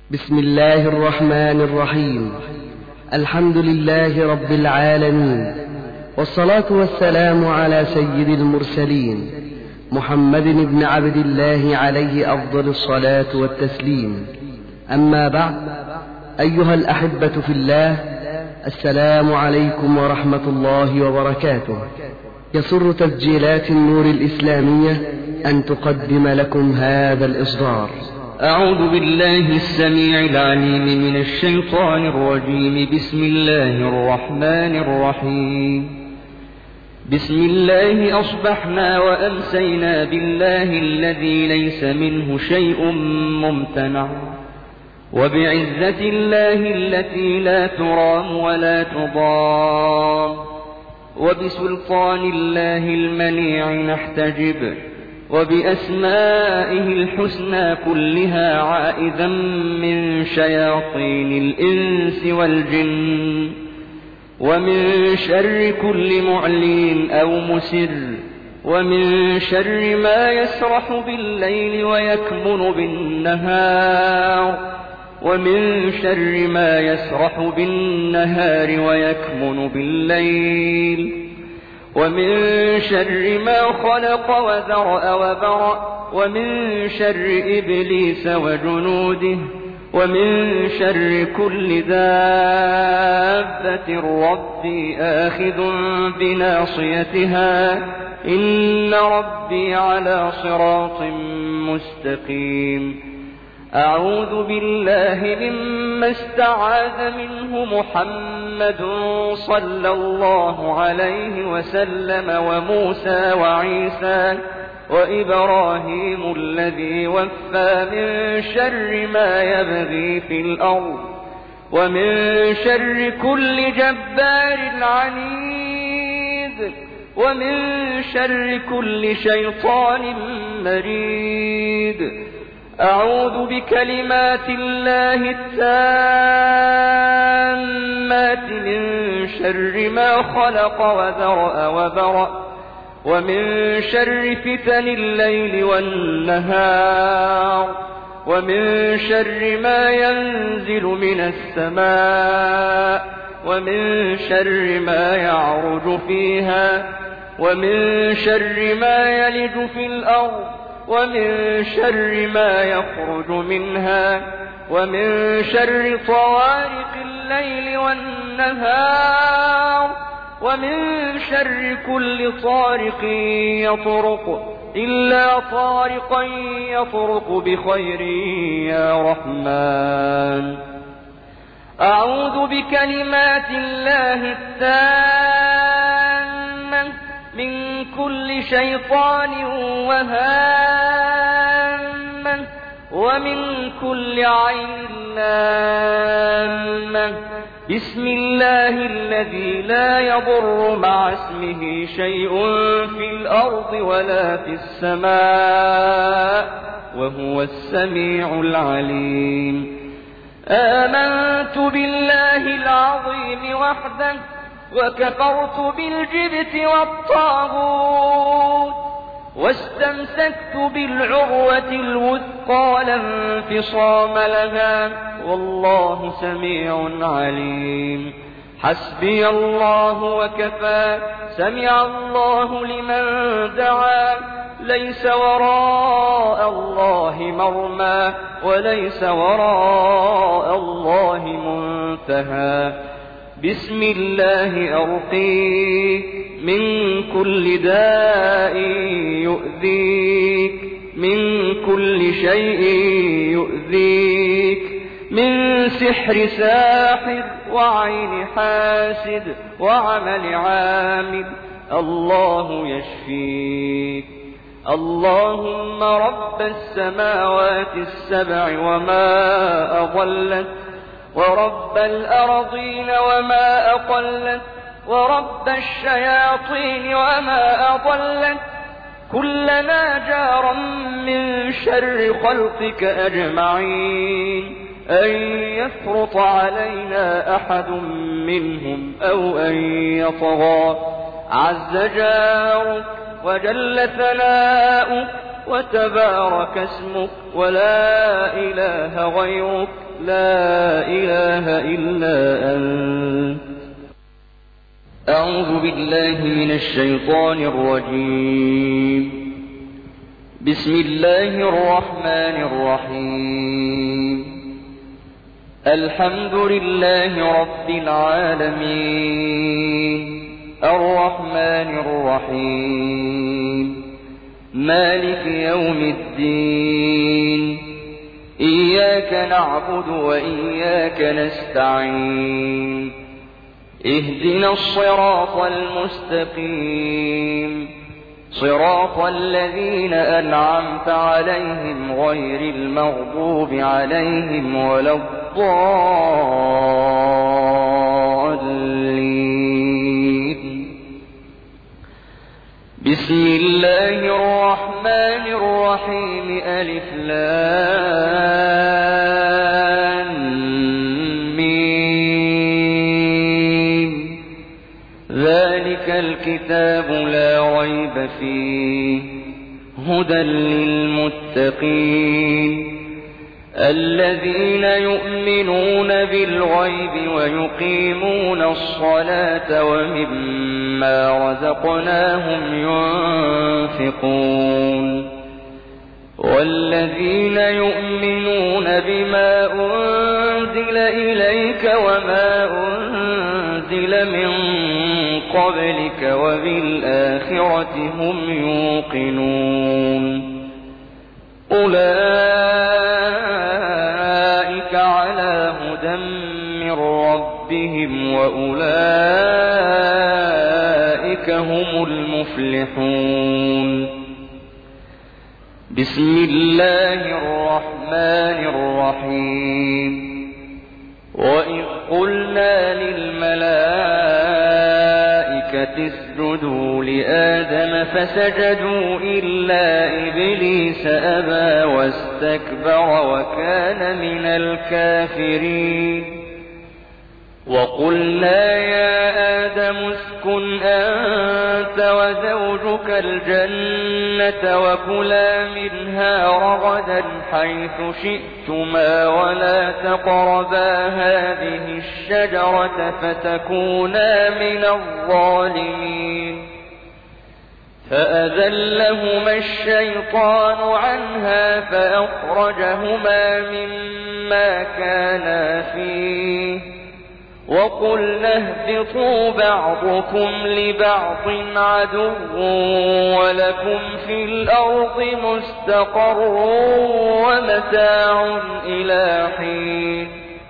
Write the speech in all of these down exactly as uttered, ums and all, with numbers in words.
بسم الله الرحمن الرحيم. الحمد لله رب العالمين، والصلاة والسلام على سيد المرسلين محمد بن عبد الله عليه أفضل الصلاة والتسليم. أما بعد، أيها الأحبة في الله، السلام عليكم ورحمة الله وبركاته. يسر تسجيلات النور الإسلامية أن تقدم لكم هذا الإصدار. أعوذ بالله السميع العليم من الشيطان الرجيم. بسم الله الرحمن الرحيم. بسم الله أصبحنا وأمسينا بالله الذي ليس منه شيء ممتنع، وبعزة الله التي لا ترام ولا تضام، وبسلطان الله المنيع نحتجب، وبأسمائه الحسنى كلها عائذا من شياطين الإنس والجن، ومن شر كل معلن أو مسر، ومن شر ما يسرح بالليل ويكمن بالنهار، ومن شر ما يسرح بالنهار ويكمن بالليل، ومن شر ما خلق وذرأ وبرأ، ومن شر إبليس وجنوده، ومن شر كل دابة ربي آخذ بناصيتها، إن ربي على صراط مستقيم. أعوذ بالله مما استعاذ منه محمد صلى الله عليه وسلم، وموسى وعيسى وإبراهيم الذي وفى، من شر ما يبغي في الأرض، ومن شر كل جبار عنيد، ومن شر كل شيطان مريد. أعوذ بكلمات الله التامات من شر ما خلق وذرأ وبرأ، ومن شر فتن الليل والنهار، ومن شر ما ينزل من السماء، ومن شر ما يعرج فيها، ومن شر ما يلج في الأرض، ومن شر ما يخرج منها، ومن شر طوارق الليل والنهار، ومن شر كل طارق يطرق إلا طارقا يطرق بخير يا رحمن. أعوذ بكلمات الله التامة من كل شيطان وهامة، ومن كل عين لامة. بسم الله الذي لا يضر مع اسمه شيء في الأرض ولا في السماء، وهو السميع العليم. آمنت بالله العظيم وحده، وكفرت بالجبت والطاغوت، واستمسكت بالعروة الوثقى لا انفصام لها، والله سميع عليم. حسبي الله وكفى، سمع الله لمن دعا، ليس وراء الله مرمى، وليس وراء الله منتهى. بسم الله أرقيك من كل داء يؤذيك، من كل شيء يؤذيك، من سحر ساحر وعين حاسد وعمل عامل، الله يشفيك. اللهم رب السماوات السبع وما أضلت، ورب الأرضين وما أقلت، ورب الشياطين وما أضلت، كلنا جارا من شر خلقك أجمعين، أن يفرط علينا أحد منهم أو أن يطغى. عز جارك وجل ثناؤك، وتبارك اسمك ولا إله غيرك لا إله إلا أنت. أعوذ بالله من الشيطان الرجيم. بسم الله الرحمن الرحيم. الحمد لله رب العالمين الرحمن الرحيم مالك يوم الدين إياك نعبد وإياك نستعين اهدنا الصراط المستقيم صراط الذين أنعمت عليهم غير المغضوب عليهم ولا الضالين. بسم الله الرحمن الرحيم. ألف لام ميم. ذلك الكتاب لا ريب فيه هدى للمتقين الذين يؤمنون بالغيب ويقيمون الصلاة ومما رزقناهم ينفقون والذين يؤمنون بما أنزل إليك وما أنزل من قبلك وبالآخرة هم يوقنون أولئك على هدى من ربهم وأولئك هم المفلحون. بسم الله الرحمن الرحيم. وإذ قلنا للملائكة اسجدوا لآدم فسجدوا إلا إبليس أبى واستكبر وكان من الكافرين. وقلنا يا آدم اسكن أنت وزوجك الجنة وكلا منها رغدا حيث شئتما ولا تقربا هذه الشجرة فتكونا من الظالمين. فأذلهما الشيطان عنها فأخرجهما مما كانا فيه وقلنا اهبطوا بعضكم لبعض عدو ولكم في الأرض مستقر ومتاع إلى حين.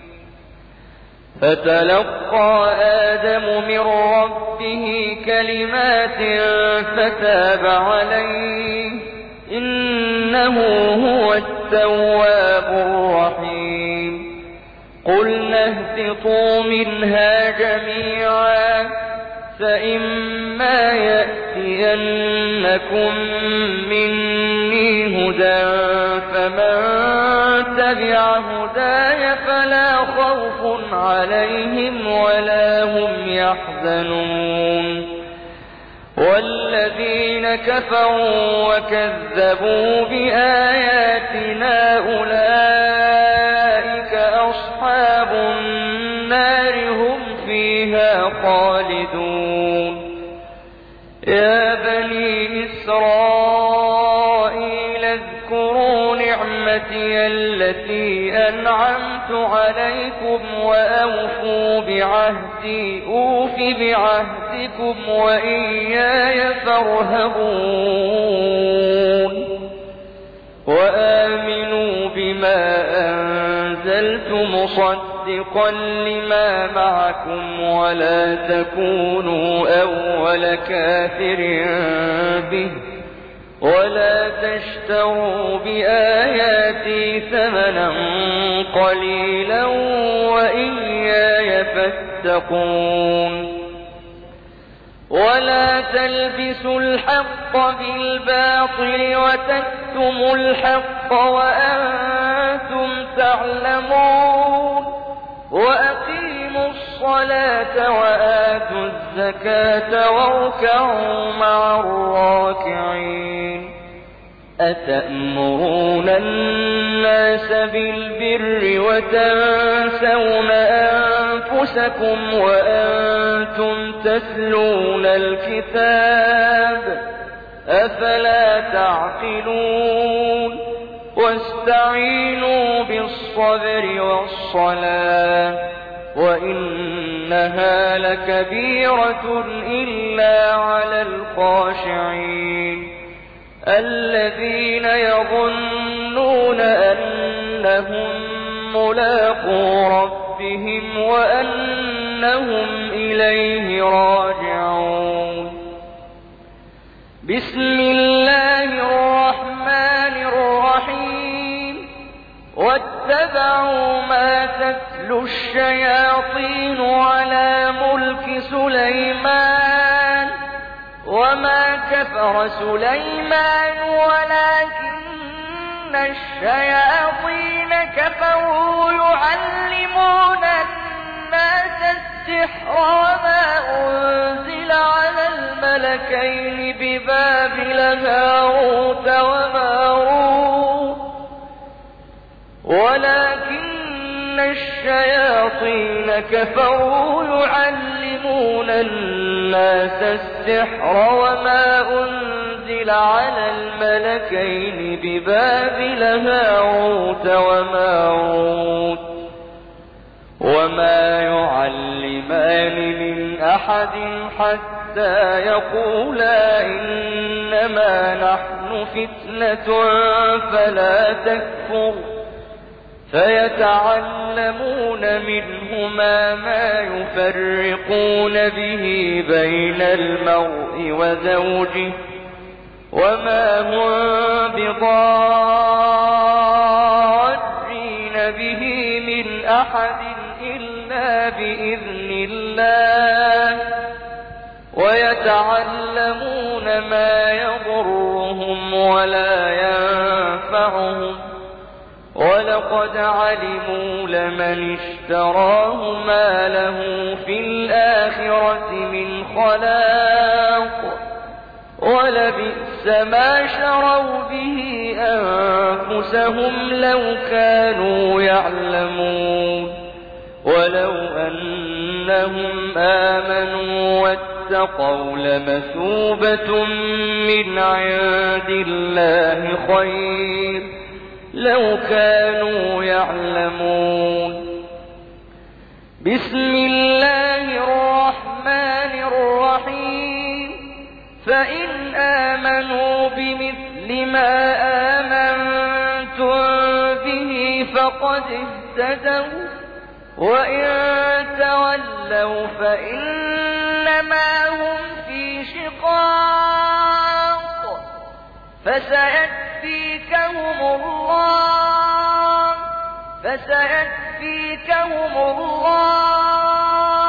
فتلقى آدم من ربه كلمات فتاب عليه إنه هو التواب الرحيم. قلنا اهبطوا منها جميعا فإما يأتينكم مني هدى فمن تبع هداي فلا خوف عليهم ولا هم يحزنون. والذين كفروا وكذبوا بآياتنا أولئك أصحاب النار هم فيها خالدون. يا بني إسرائيل اذكروا نعمتي التي أنعمت عليكم وأوفوا بعهدي أوف بعهدكم وإياي فارهبون. وآمنوا بما أنزلت مصدقا لما معكم ولا تكونوا أول كافر به ولا تشتروا بآياتي ثمنا قليلا وإياي فاتقون. ولا تلبسوا الحق بالباطل وتكتموا الحق وأنتم تعلمون. وأقيموا الصلاة وآتوا الزكاة واركعوا مع الراكعين. أتأمرون الناس بالبر وتنسون أنفسكم وأنتم تتلون الكتاب أفلا تعقلون واستعينوا بالصبر والصلاة وإنها لكبيرة إلا على الخاشعين الذين يظنون أنهم ملاقو ربهم وأنهم إليه راجعون. بسم الله الرحمن الرحيم. واتبعوا ما تتلو الشياطين على ملك سليمان وما كفر سليمان ولكن الشياطين كفروا يعلمون الناس السحر وما أنزل على الملكين ببابل هاروت وماروت ولكن الشياطين كفروا يعلمون الناس السحر وما أنزل على الملكين ببابل هاروت وماروت وما يعلمان من أحد حتى يقولا إنما نحن فتنة فلا تكفر فيتعلمون منهما ما يفرقون به بين المرء وزوجه وما هم بضارين به من أحد إلا بإذن الله ويتعلمون ما يضرهم ولا ينفعهم ولقد علموا لمن اشتراه ما له في الآخرة من خلاق ولبئس ما شروا به أنفسهم لو كانوا يعلمون ولو أنهم آمنوا واتقوا لمثوبة من عند الله خير لو كانوا يعلمون. بسم الله الرحمن الرحيم. فإن آمنوا بمثل ما آمنتم به فقد اهتدوا وإن تولوا فإنما هم في شقاق فسيكفيكهم الله فسيكفيكهم الله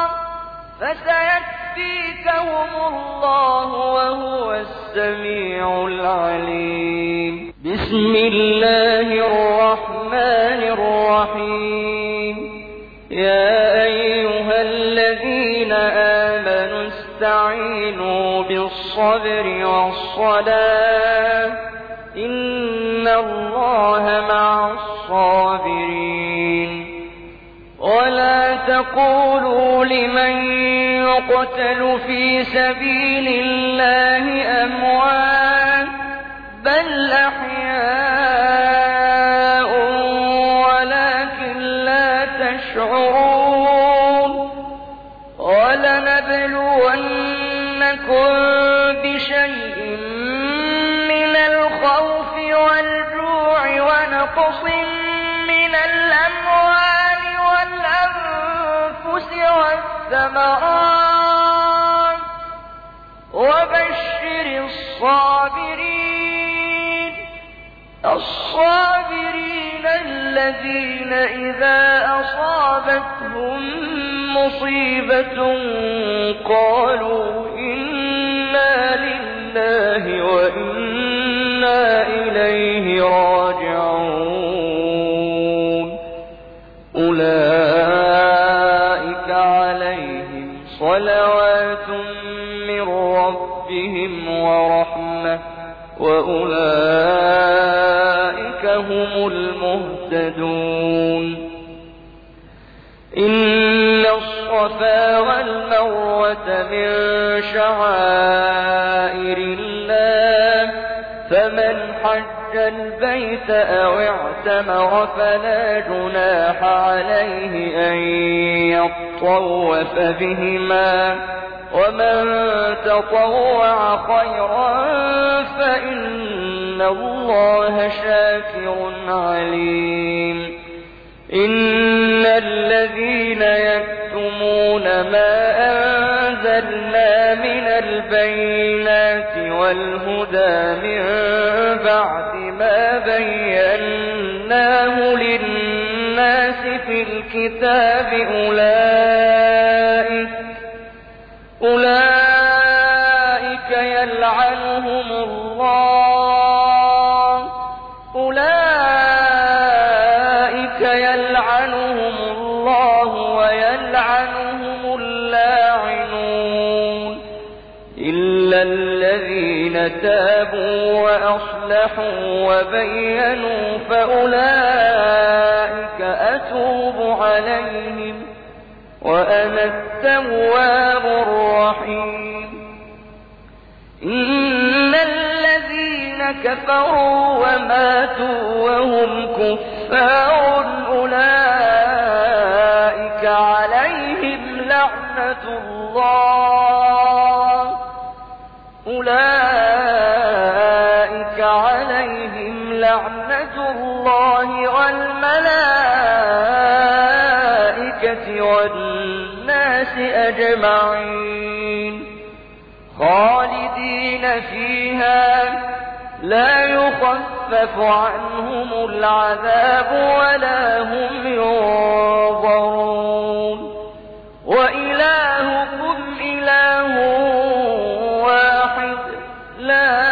فسيكفيكهم الله وهو السميع العليم. بسم الله الرحمن الرحيم. يا أيها الذين آمنوا استعينوا بالصبر والصلاة إن الله مع الصابرين. ولا تقولوا لمن يقتل في سبيل الله أموات بل أحياء ولكن لا تشعرون. ولنبلونكم بشيء من الخوف والجوع ونقص من الأموال والأنفس والثمرات وبشر الصابرين الصابرين الذين إذا أصابتهم مصيبة قالوا إنا لله وإنا إليه راجعون. أولئك عليهم صلوات من ربهم ورحمة وأولئك هم المهتدون. إن الصفا والمروة من شعائر الله فمن حج البيت أو اعتمر فلا جناح عليه أن يطوف بهما ومن تطوع خيرا فإن الله شاكر عليم. إن الذين يكتمون ما أنزلنا من البينات والهدى من بعد ما بيناه للناس في الكتاب أولئك أولئك يلعنهم الله أولئك يلعنهم الله ويلعنهم اللاعنون إلا الذين تابوا وأصلحوا وبينوا فأولئك أتوب عليهم وأنا التواب الرحيم. إن الذين كفروا وماتوا وهم كفار أولئك عليهم لعنة الله أولئك عليهم لعنة الله والملائكة والناس أجمعين خالدين فيها لا يخفف عنهم العذاب ولا هم ينظرون. وإلهكم إله واحد لا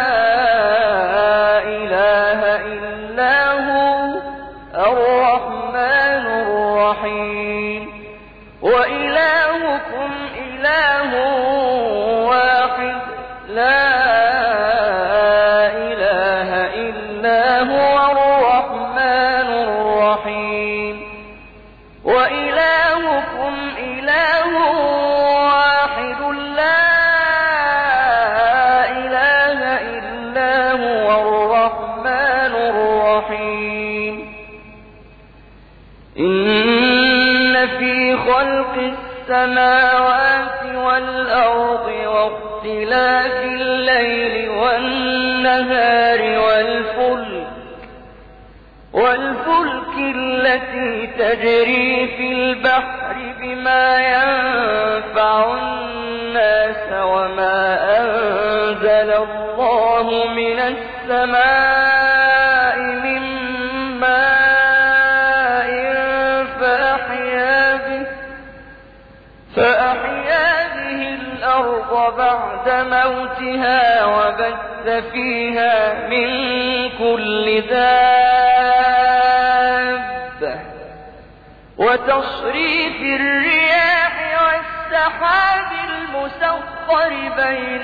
إله إلا هو الرحمن الرحيم. وإلهكم إله واحد لا إله إلا هو الرحمن الرحيم. وإلهكم إله واحد لا إله إلا هو الرحمن الرحيم. إن في خلق السماوات والأرض واختلاف الليل والنهار والفلك والفلك التي تجري في البحر بما ينفع الناس وما أنزل الله من السماء من ماء فأحيا به فأحيا به الأرض بعد موتها وبث فيها من كل دابة وتصريف الرياح والسحاب المسخر بين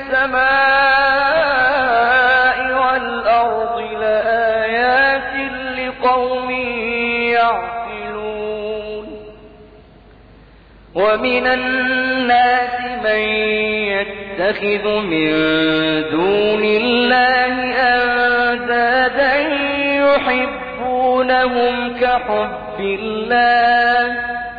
السماء والأرض لآيات لقوم يعقلون. ومن الناس من يتخذ من دون الله أندادا يحبونهم كحب الله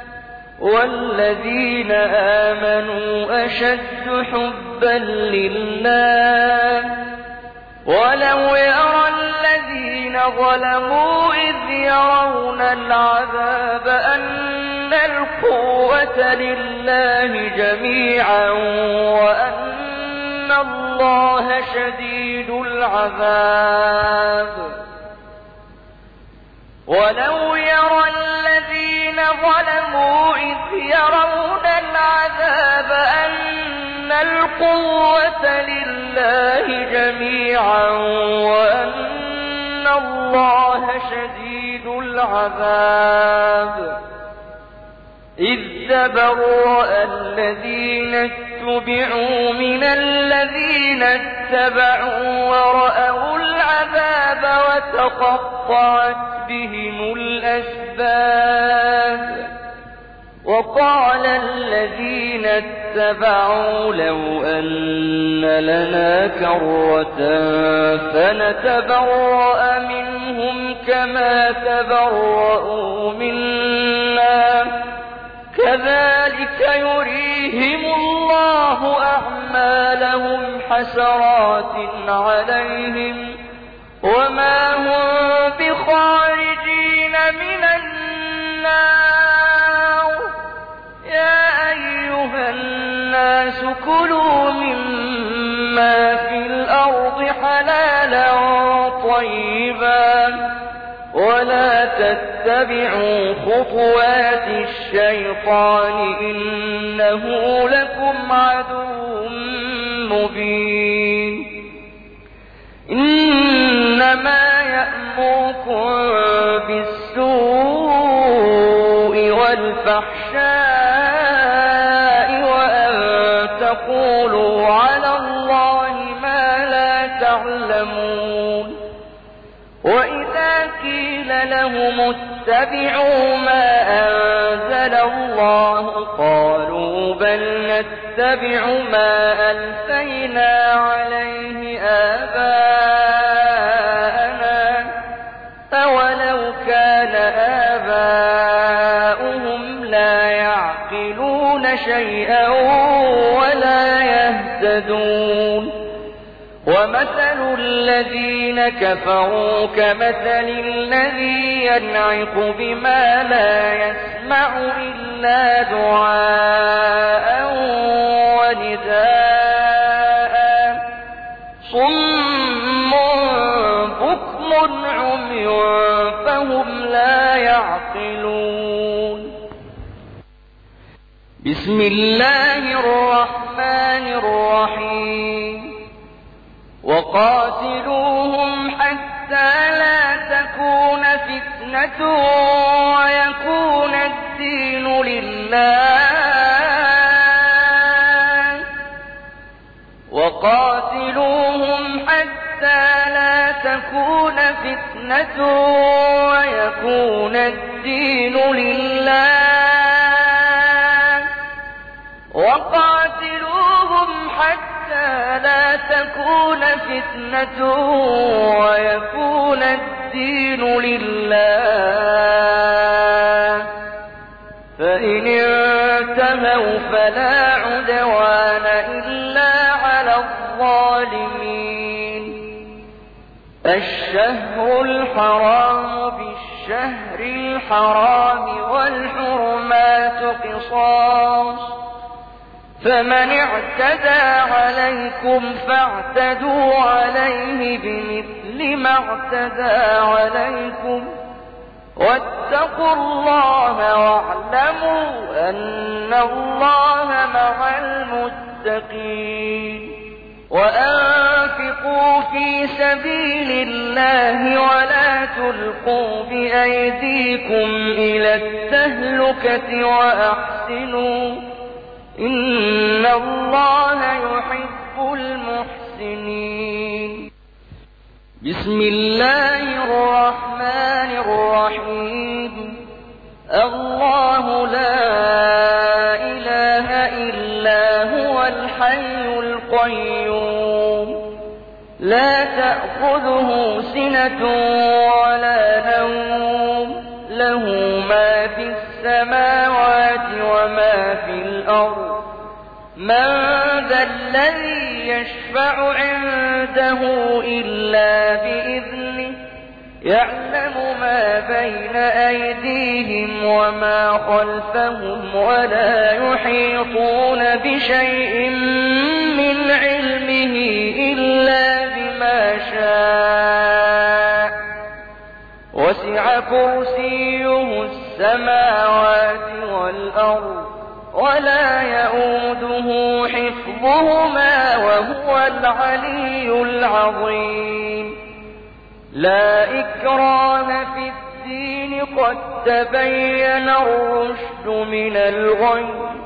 والذين آمنوا أشد حبا لله. ولو يرى الذين ظلموا إذ يرون العذاب أن القوة لله جميعا وأن الله شديد العذاب. ولو يرى الذين ظلموا إذ يرون العذاب أن القوة لله جميعا وأن الله شديد العذاب. إذ تبرأ الذين تبعوا من الذين اتبعوا ورأوا العذاب وتقطعت بهم الأسباب وقال الذين اتبعوا لو أن لنا كرة فنتبرأ منهم كما تبرؤوا منا كذلك يريهم الله أعمالهم حسرات عليهم وما هم بخارجين من النار يا أيها الناس كلوا مما في الأرض حلالا طيبا ولا تتبعوا خطوات الشيطان إنه لكم عدو مبين إنما يأمركم بالسوء والفحشاء وأن تقولوا على الله ما لا تعلمون وإذا قيل لهم اتبعوا ما أنزل الله قالوا بل نتبع ما ألفينا عليه آباءنا أولو كان آباؤهم لا يعقلون شيئا ولا يهتدون ومثل الذين كفروا كمثل الذي ينعق بما لا يسمع إلا دعاء ونداء صم بكم عمي فهم لا يعقلون بسم الله الرحمن الرحيم وقاتلوهم حتى لا تكون فتنة ويكون الدين لله وقاتلوهم حتى لا تكون فتنة ويكون الدين لله وقاتلوهم حتى لا تكون فتنة ويكون الدين لله فإن انتهوا فلا عدوان إلا على الظالمين الشهر الحرام بالشهر الحرام والحرمات قصاص فمن اعتدى عليكم فاعتدوا عليه بمثل ما اعتدى عليكم واتقوا الله واعلموا أن الله مع المتقين وأنفقوا في سبيل الله ولا تلقوا بأيديكم إلى التهلكة وأحسنوا إن الله يحب المحسنين بسم الله الرحمن الرحيم الله لا إله إلا هو الحي القيوم لا تأخذه سنة ولا نوم له ما في السماوات وما في الأرض من ذا الذي يشفع عنده إلا بإذنه يعلم ما بين أيديهم وما خلفهم ولا يحيطون بشيء من علمه إلا بما شاء وسع كرسيه السماوات والأرض ولا يؤوده حفظهما وهو العلي العظيم لا إكراه في الدين قد تبين الرشد من الغي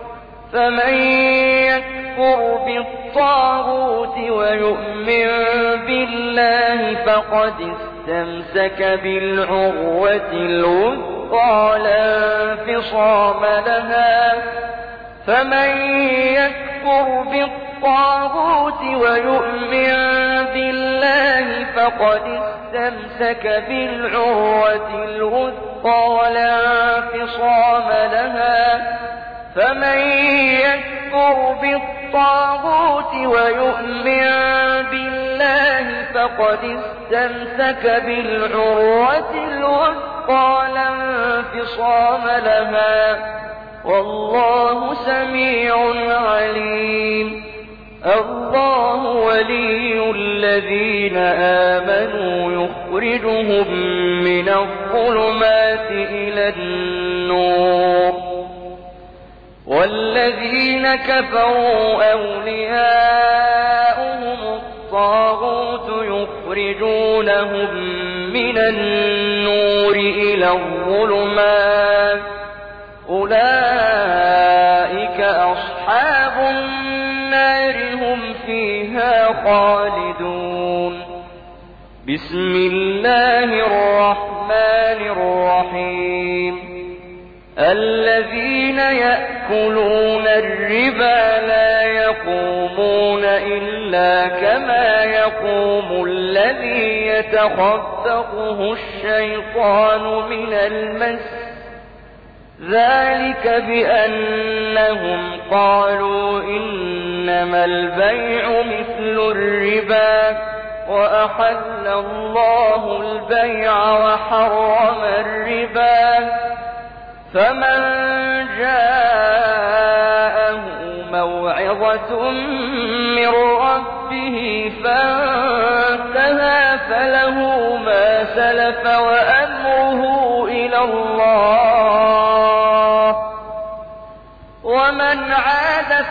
فمن يكفر بالطاغوت ويؤمن بالله فقد استمسك بالعروة الوثقى لا انفصام لها فمن يكفر بالطاغوت ويؤمن بالله فقد استمسك بالعروة الوثقى لا انفصام لها فمن يكفر بالطاغوت ويؤمن بالله فقد استمسك بالعروة الوثقى لا انفصام لها والله سميع عليم. الله ولي الذين آمنوا يخرجهم من الظلمات إلى النور والذين كفروا أولياؤهم الطاغوت يخرجونهم من النور إلى الظلمات أولئك أصحاب النار هم فيها خالدون. بسم الله الرحمن الرحيم. الذين يأكلون الربا لا يقومون إلا كما يقوم الذي يتخبطه الشيطان من المس ذلك بأنهم قالوا إنما البيع مثل الربا وأحل الله البيع وحرم الربا فمن جاءه موعظة من ربه فانتهى فله ما سلف وأمره إلى الله ومن عاد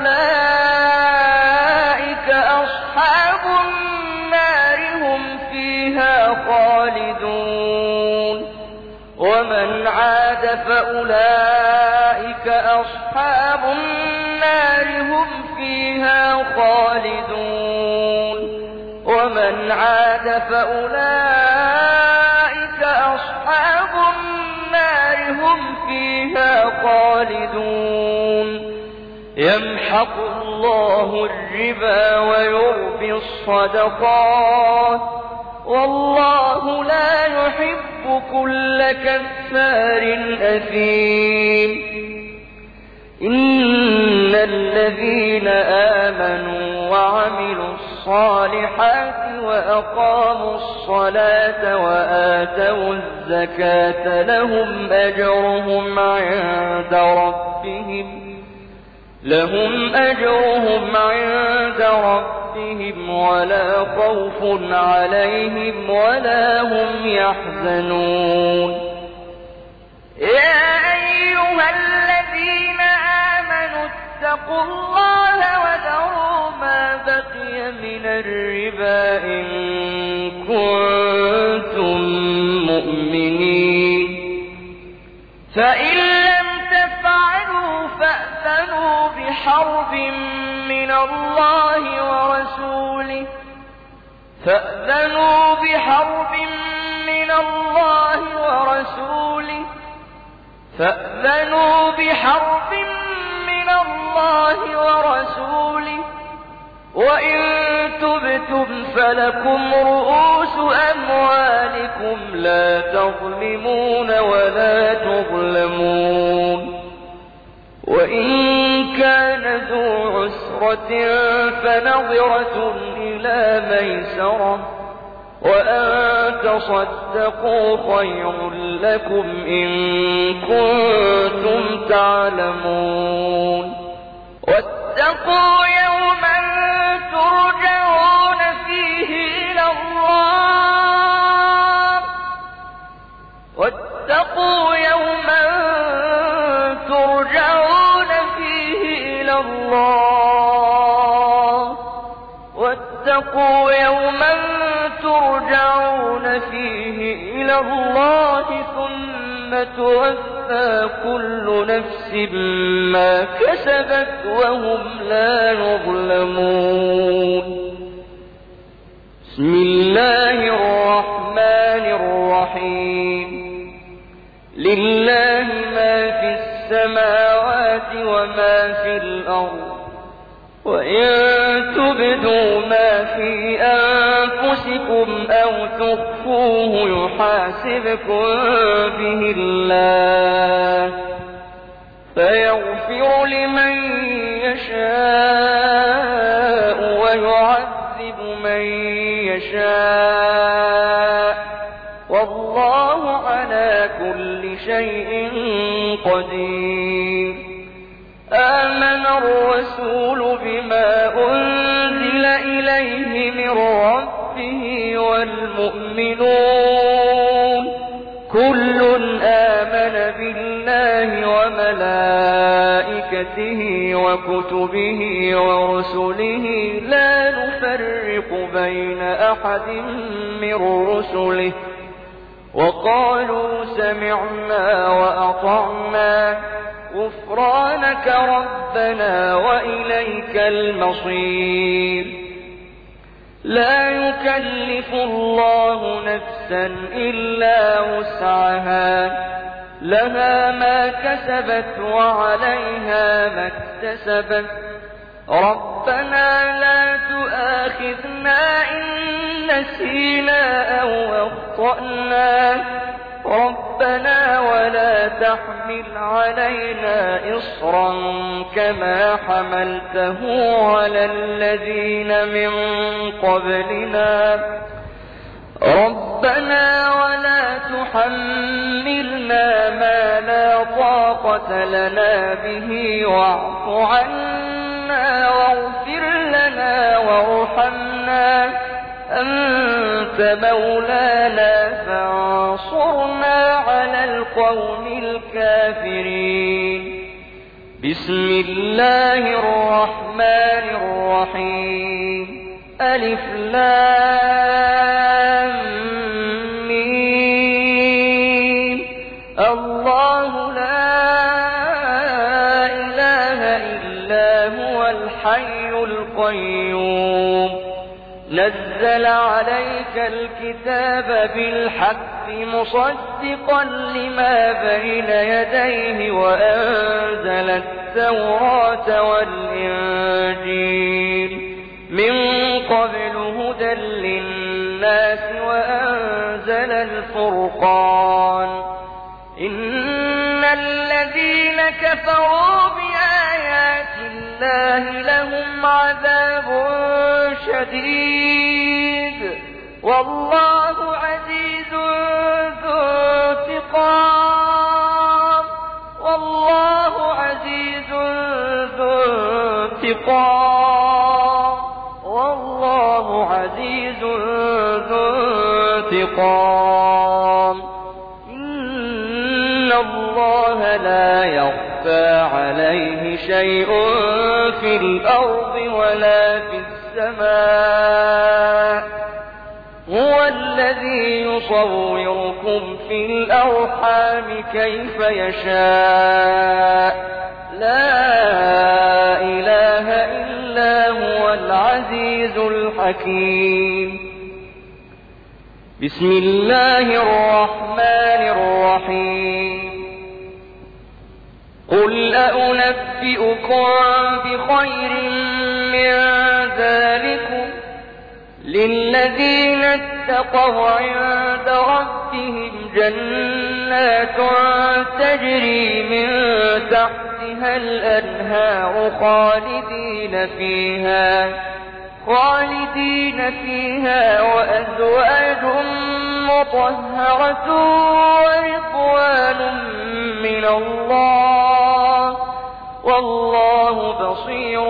فأولئك أصحاب النار هم فيها خالدون. ومن عاد فأولئك أصحاب النار هم فيها خالدون. ومن عاد فأولئك أصحاب النار هم فيها خالدون. يمحق الله الربا ويربي الصدقات والله لا يحب كل كفار أثيم. إن الذين آمنوا وعملوا الصالحات وأقاموا الصلاة وآتوا الزكاة لهم أجرهم عند ربهم لهم أجرهم عند ربهم ولا خوف عليهم ولا هم يحزنون. يا أيها الذين آمنوا اتقوا الله وذروا ما بقي من الربا إن كنتم مؤمنين فإن لم تفعلوا فأذنوا بحرب من الله ورسوله فأذنوا بحرب من الله ورسوله فأذنوا بحرب من الله ورسوله وإن تبتم فلكم رؤوس أموالكم لا تظلمون ولا تظلمون. وإن كان ذو عسرة فنظرة إلى ميسرة وأن تصدقوا خير لكم إن كنتم تعلمون. واتقوا يوما ترجعون فيه إلى الله واتقوا يوما ترجعون فيه إلى الله واتقوا يوما ترجعون فيه إلى الله ثم توفى توفى كل نفس ما كسبت وهم لا يظلمون. بسم الله الرحمن الرحيم. لله ما في السماوات وما في الأرض، وإن تبدوا ما في أنفسكم أو تخفوه يحاسبكم به الله فيغفر لمن يشاء ويعذب من يشاء، والله على كل شيء قدير. آمن الرسول بما أنزل إليه من ربه والمؤمنون كل آمن بالله وملائكته وكتبه ورسله لا نفرق بين أحد من رسله وقالوا سمعنا وأطعنا غفرانك ربنا وإليك المصير. لا يكلف الله نفسا إلا وسعها، لها ما كسبت وعليها ما اكتسبت. ربنا لا تؤاخذنا إن نسينا أو أخطأنا، ربنا ولا تحمل علينا إصرا كما حملته على الذين من قبلنا، ربنا ولا تحملنا ما لا طاقة لنا به واعف عنا واغفر لنا وارحمنا أنت مولانا فانصرنا على القوم الكافرين. بسم الله الرحمن الرحيم. ألف لام ميم. الله لا إله إلا هو الحي القيوم نزل عليك الكتاب بالحق مصدقا لما بين يديه وأنزل التوراة والإنجيل من قبل هدى للناس وأنزل الفرقان. إن الذين كفروا بآيات الله لهم عذاب شديد والله عزيز ذو انتقام والله عزيز ذو انتقام والله عزيز ذو انتقام. إن الله لا يخفى عليه شيء في الأرض ولا في السماء، هو الذي يصوركم في الأرحام كيف يشاء، لا إله إلا هو العزيز الحكيم. بسم الله الرحمن الرحيم. قل أنبئكم بخير من ذلكم للذين اتقوا عند ربهم جنات تجري من تحتها الأنهار خالدين فيها خالدين فيها وأزواج مطهرة ورضوان من الله والله بصير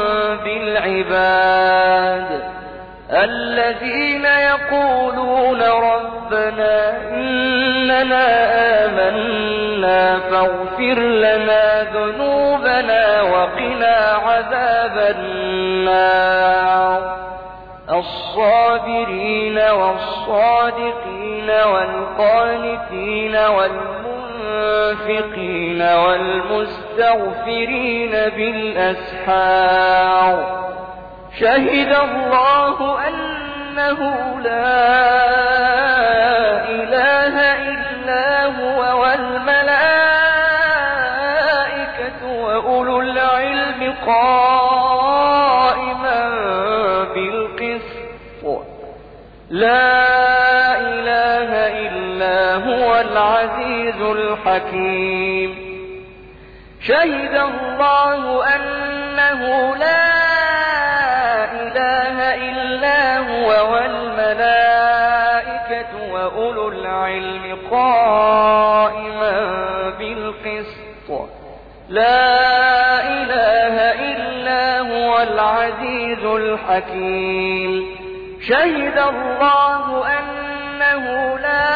بالعباد. الذين يقولون ربنا إننا آمنا فاغفر لنا ذنوبنا وقنا عذاب النار. الصابرين والصادقين والقانتين والمنفقين والمنفقين والمستغفرين بالأسحار شهد الله أنه لا إله إلا هو والملائكة وأولو العلم قائما بالقسط لا إله إلا هو العزيز الحكيم شهد الله أنه لا إله إلا هو والملائكة وأولو العلم قائما بالقسط لا إله إلا هو العزيز الحكيم شهد الله أنه لا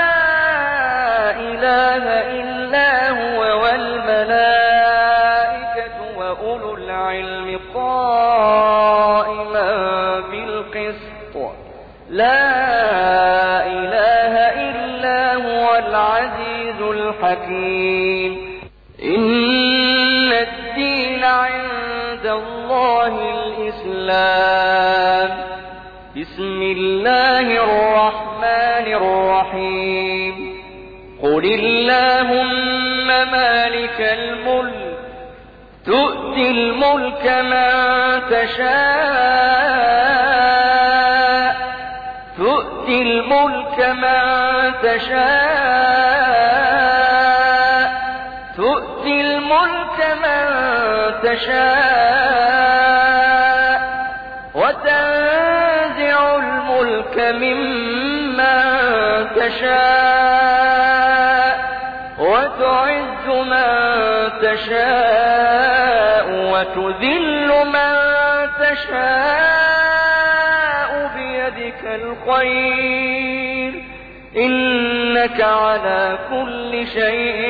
إله إلا هو والملائكة وأولو العلم قائما بالقسط لا إله إلا هو العزيز الحكيم إن الدين عند الله الإسلام بسم الله الرحمن الرحيم قل اللهم مالك الملك تؤتي الملك من تشاء تؤتي الملك من تشاء تؤتي الملك من تشاء وتنزع الملك ممن تشاء وتعز من تشاء وتذل من تشاء بيدك الخير إنك على كل شيء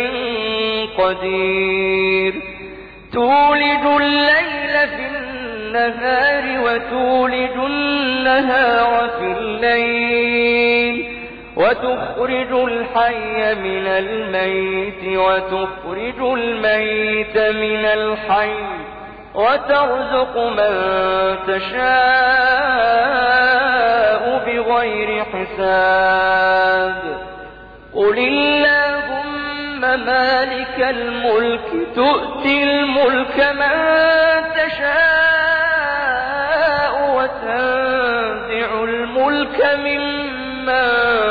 قدير تولج الليل في النهار وتولج النهار في الليل وتخرج الحي من الميت وتخرج الميت من الحي وترزق من تشاء بغير حساب قل اللهم مالك الملك تؤتي الملك من تشاء وتنزع الملك ممن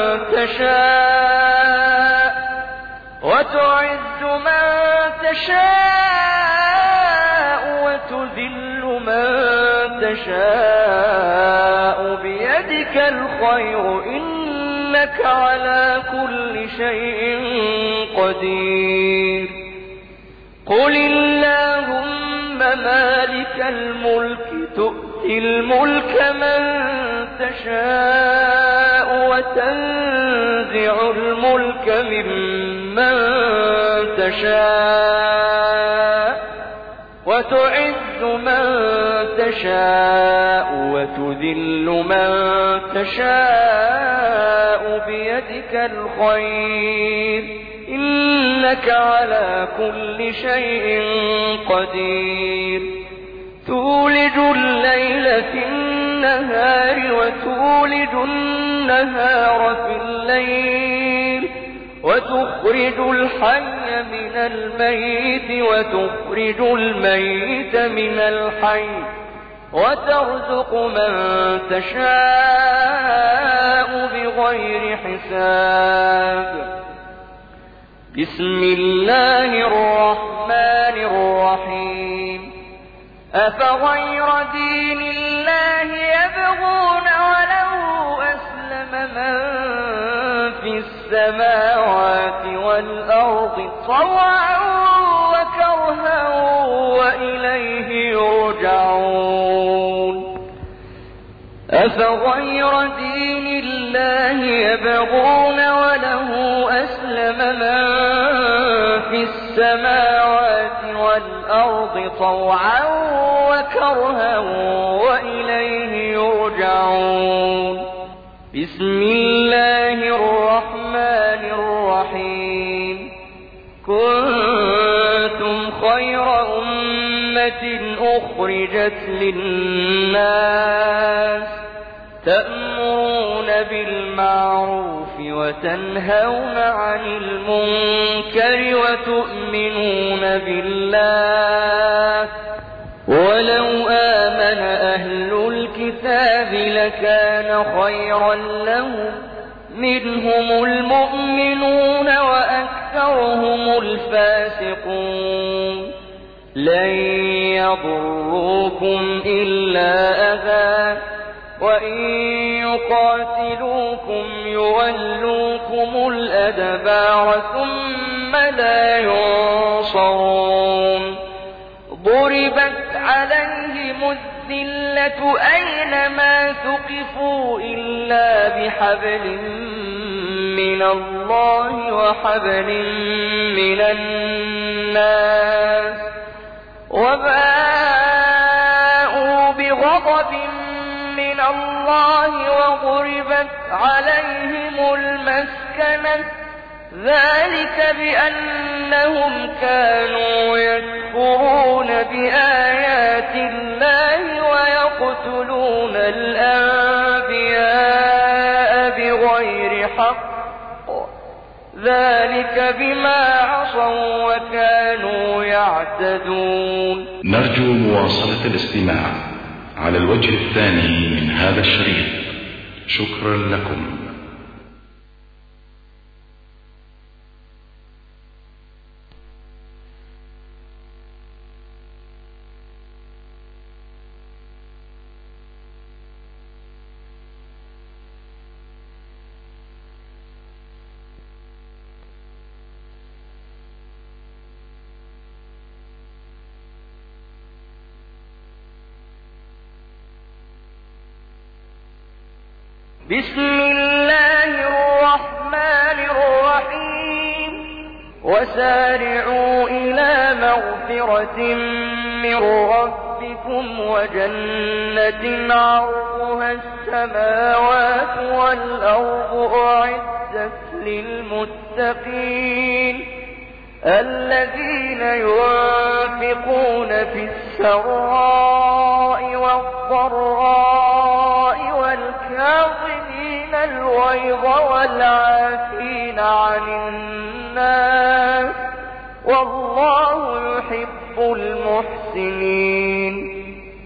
تشاء وتعز من تشاء وتذل من تشاء بيدك الخير إنك على كل شيء قدير قل اللهم مالك الملك تؤتي الملك من تشاء وتنزع الملك ممن تشاء وتعز من تشاء وتذل من تشاء بيدك الخير إنك على كل شيء قدير تولج الليل في النهار وتولج النهار في الليل وتخرج الحي من الميت وتخرج الميت من الحي وترزق من تشاء بغير حساب بسم الله الرحمن الرحيم أفغير دين الله يبغون وله أسلم من في السماوات والأرض طوعا وكرها وإليه يرجعون أفغير دين الله يبغون وله أسلم من في السماوات والأرض طوعا وكرها وإليه يرجعون بسم الله الرحمن الرحيم جنة أخرجت للناس تأمرون بالمعروف وتنهون عن المنكر وتؤمنون بالله ولو آمن أهل الكتاب لكان خيرا لهم منهم المؤمنون وأكثرهم الفاسقون لن يضروكم إلا أذى وإن يقاتلوكم يولوكم الأدبار ثم لا ينصرون ضربت عليهم الذلة أينما ثقفوا إلا بحبل من الله وحبل من الناس وباءوا بغضب من الله وضربت عليهم المسكنة ذلك بأنهم كانوا يكفرون بآيات الله ويقتلون الأنبياء بغير حق ذلك بما عصوا وكانوا يعتدون. نرجو مواصلة الاستماع على الوجه الثاني من هذا الشريط. شكرا لكم. بسم الله الرحمن الرحيم وسارعوا إلى مغفرة من ربكم وجنة عرضها السماوات والأرض أعدت للمتقين الذين ينفقون في السراء والضراء والكاظمين الغيظ والعافين عن الناس والله يحب المحسنين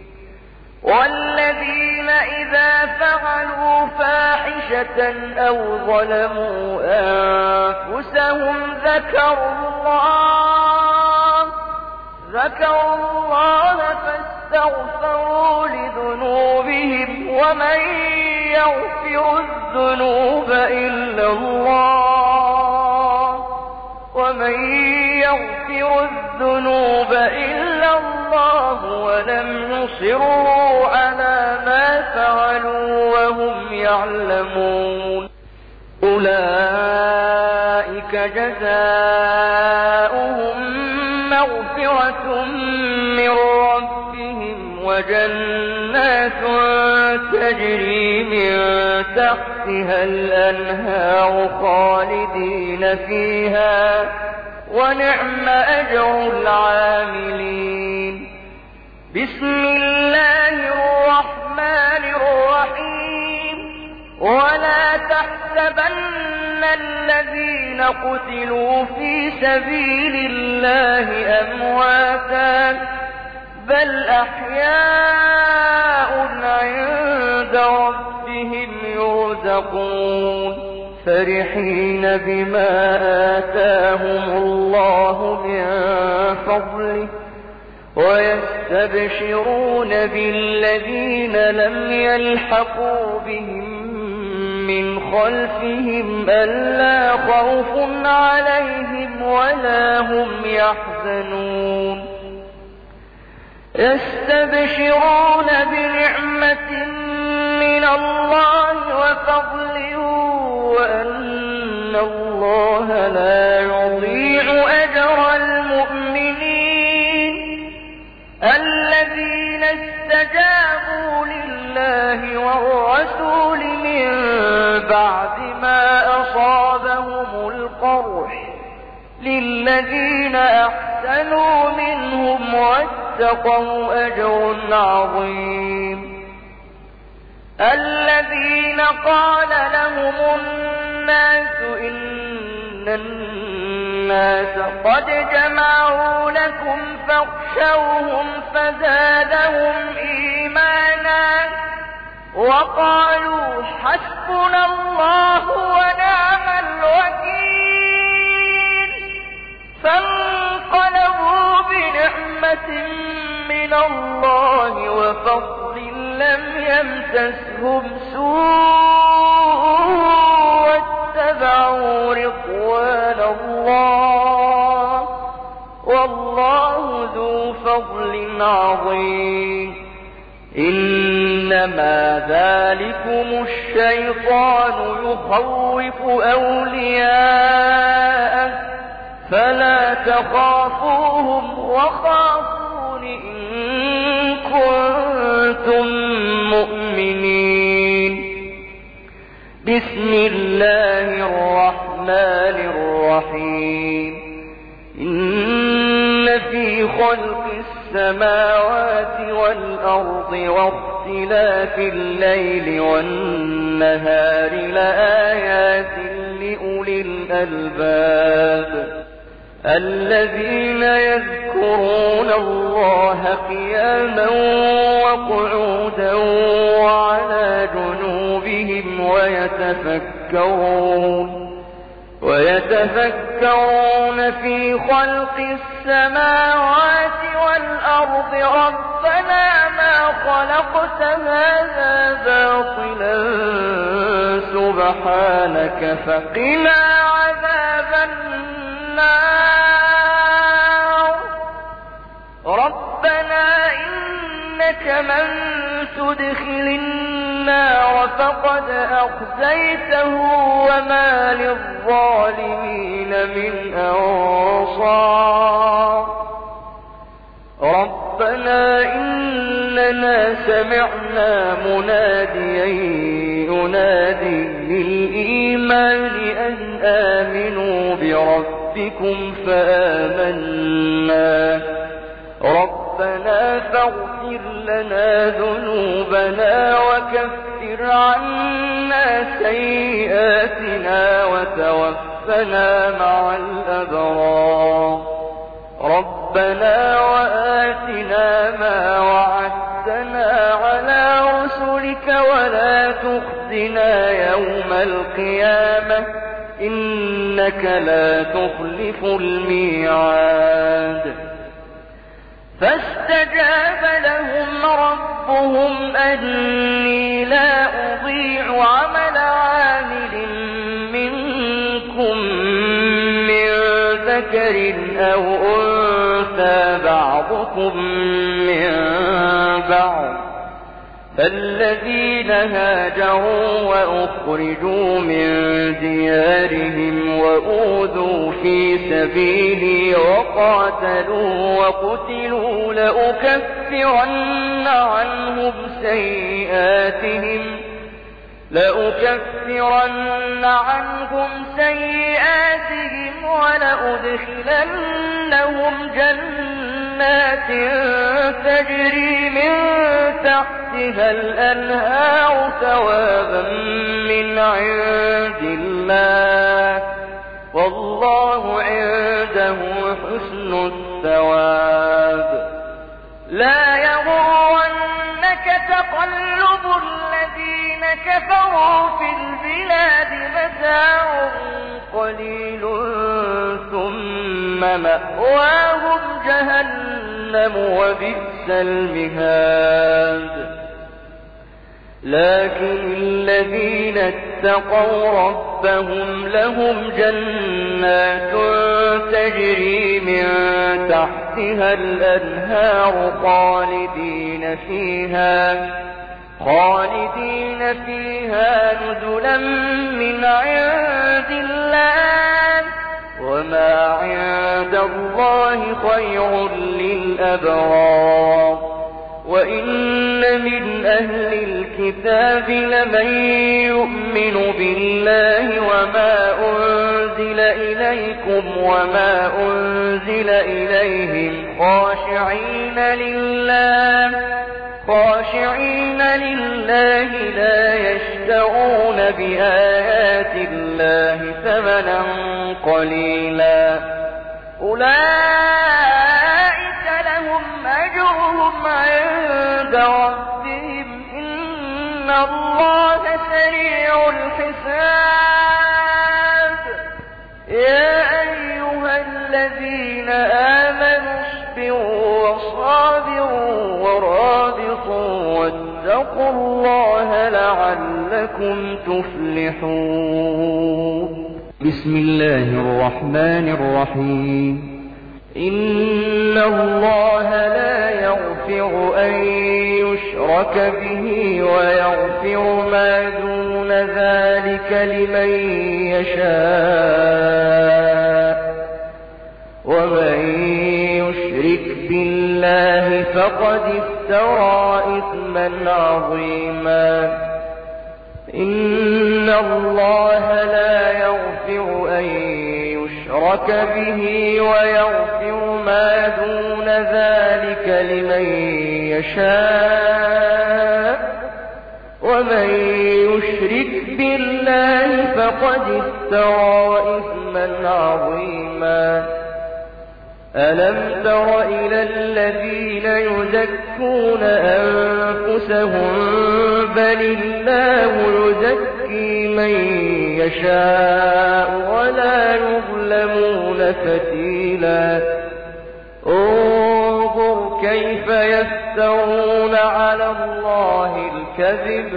والذين إذا فعلوا فاحشة أو ظلموا أنفسهم ذكروا الله ذكروا الله فاستغفروا لذنوبهم ومن يغفر الذنوب إلا الله ومن يغفر الذنوب إلا الله ولم يصروا على ما فعلوا وهم يعلمون أولئك جزاؤهم مغفرة من ربهم وجنات تجري من تحتها الأنهار خالدين فيها ونعم أجر العاملين. بسم الله الرحمن الرحيم ولا تحسبن الذين قتلوا في سبيل الله أمواتا بل أحياء عند ربهم يرزقون فرحين بما آتاهم الله من فضله ويستبشرون بالذين لم يلحقوا بهم من خلفهم ألا خوف عليهم ولا هم يحزنون يستبشرون بنعمة من الله وفضل وأن الله لا يضيع أجر المؤمنين الذين استجابوا لله والرسول من بعد ما أصابهم القرح للذين أحسنوا منهم واتقوا واتقوا أجر عظيم. الذين قال لهم الناس إن الناس قد جمعوا لكم فاخشوهم فزادهم إيمانا وقالوا حسبنا الله ونعم الوكيل. فانقلبوا بنعمة من الله وفضل لم يمسسهم سوء واتبعوا رضوان الله والله ذو فضل عظيم. إنما ذلكم الشيطان يخوف أولياءه فلا تخافوهم وخافون إن كنتم مؤمنين. بسم الله الرحمن الرحيم. إن في خلق السماوات والأرض واختلاف الليل والنهار لآيات لأولي الألباب الذين يذكرون الله قياما وقعودا وعلى جنوبهم ويتفكرون ويتفكرون في خلق السماوات والأرض ربنا ما خلقت هذا باطلا سبحانك فقنا عذاب النار. ربنا إنك من تدخل النار فقد أخزيته وما للظالمين من أنصار. ربنا إننا سمعنا مناديا ينادي للإيمان أن آمنوا بربكم فآمنا. ربنا فاغفر لنا ذنوبنا وكفر عنا سيئاتنا وتوفنا مع الأبرار. ربنا وآتنا ما وعدتنا على رسلك ولا تخزنا يوم القيامة إنك لا تخلف الميعاد. فاستجاب لهم ربهم أني لا أضيع عمل عامل منكم من ذكر أو أنثى بعضكم من بعض. فالذين هاجروا وأخرجوا من ديارهم وأوذوا في سبيلي وقاتلوا وقتلوا لأكفرن عنهم سيئاتهم لأكفرن عنهم سيئاتهم ولأدخلنهم جنات تجري من تحتها الأنهار ثوابا من عند الله والله عنده حسن الثواب. لا يغرنك تقلب الذين كفروا في البلاد متاع قليل ثم مأواهم جهنم وبئس المهاد. لكن الذين اتقوا ربهم لهم جنات تجري من تحتها الأنهار خالدين فيها خالدين فيها نزلا من عند الله وما عند الله خير للأبرار. وإن من أهل الكتاب لمن يؤمن بالله وما أنزل إليكم وما أنزل إليهم خاشعين لله خاشعين لله لا يشترون بآيات الله ثمنا قليلا أولئك لهم أجرهم عند ربهم إن الله سريع الحساب يا أيها الذين آمنوا اصبروا وصابروا ورابطوا واتقوا الله لعلكم تفلحون. بسم الله الرحمن الرحيم. إن الله لا يغفر أن يشرك به ويغفر ما دون ذلك لمن يشاء ومن يشرك بالله فقد افترى إثما عظيما. إن الله لا يغفر أن يشرك به ويغفر ما دون ذلك لمن يشاء ومن يشرك بالله فقد افترى إثما عظيما. ألم تر إلى الذين يزكون أنفسهم بل الله يزكي من يشاء ولا يظلمون فتيلا. انظر كيف يفترون على الله الكذب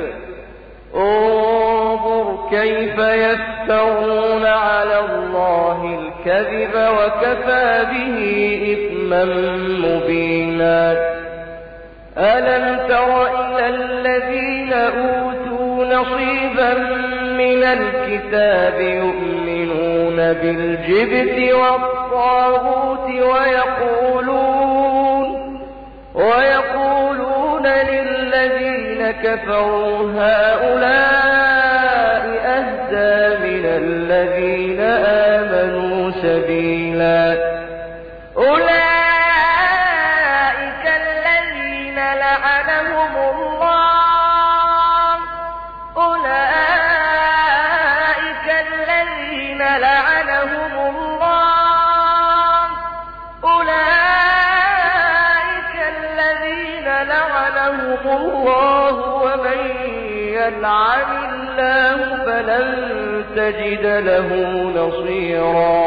انظر كيف يفترون على الله الكذب وكفى به إثما مبينا. ألم تر إلى الذين أوتوا نصيبا من الكتاب يؤمنون بالجبت والطاغوت ويقولون ويقولون للذين كفروا هؤلاء أهدى من الذين آمنوا سبيلا. أولئك الذين لعنهم الله أولئك الذين لعنهم الله أولئك الذين لعنهم الله ومن يلعن الله فلن تجد له نصيرا.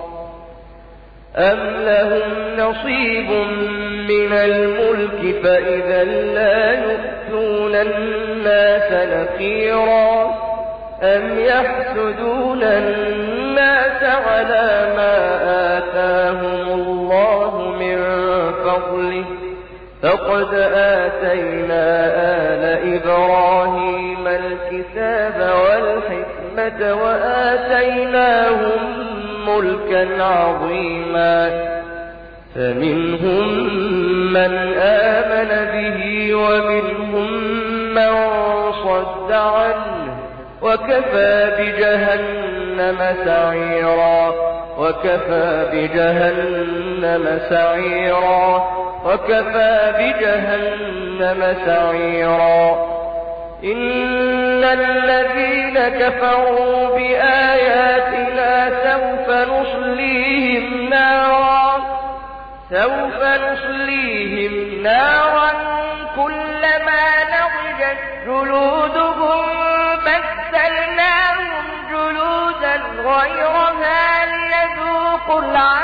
أم لهم نصيب من الملك فإذا لا يؤتون الناس نقيرا. أم يحسدون الناس على ما آتاهم الله من فضله فقد آتينا آل إبراهيم الكتاب والحكمة وآتيناهم ملكا عظيما. فمنهم من آمن به ومنهم من صد عنه وكفى بجهنم سعيرا وكفى بجهنم سعيرا وكفى بجهنم سعيرا. إن الذين كفروا بآياتنا سوف نصليهم نارا سوف نصليهم نارا كلما نضجت جلودهم بدلناهم جلودا غيرها ليذوقوا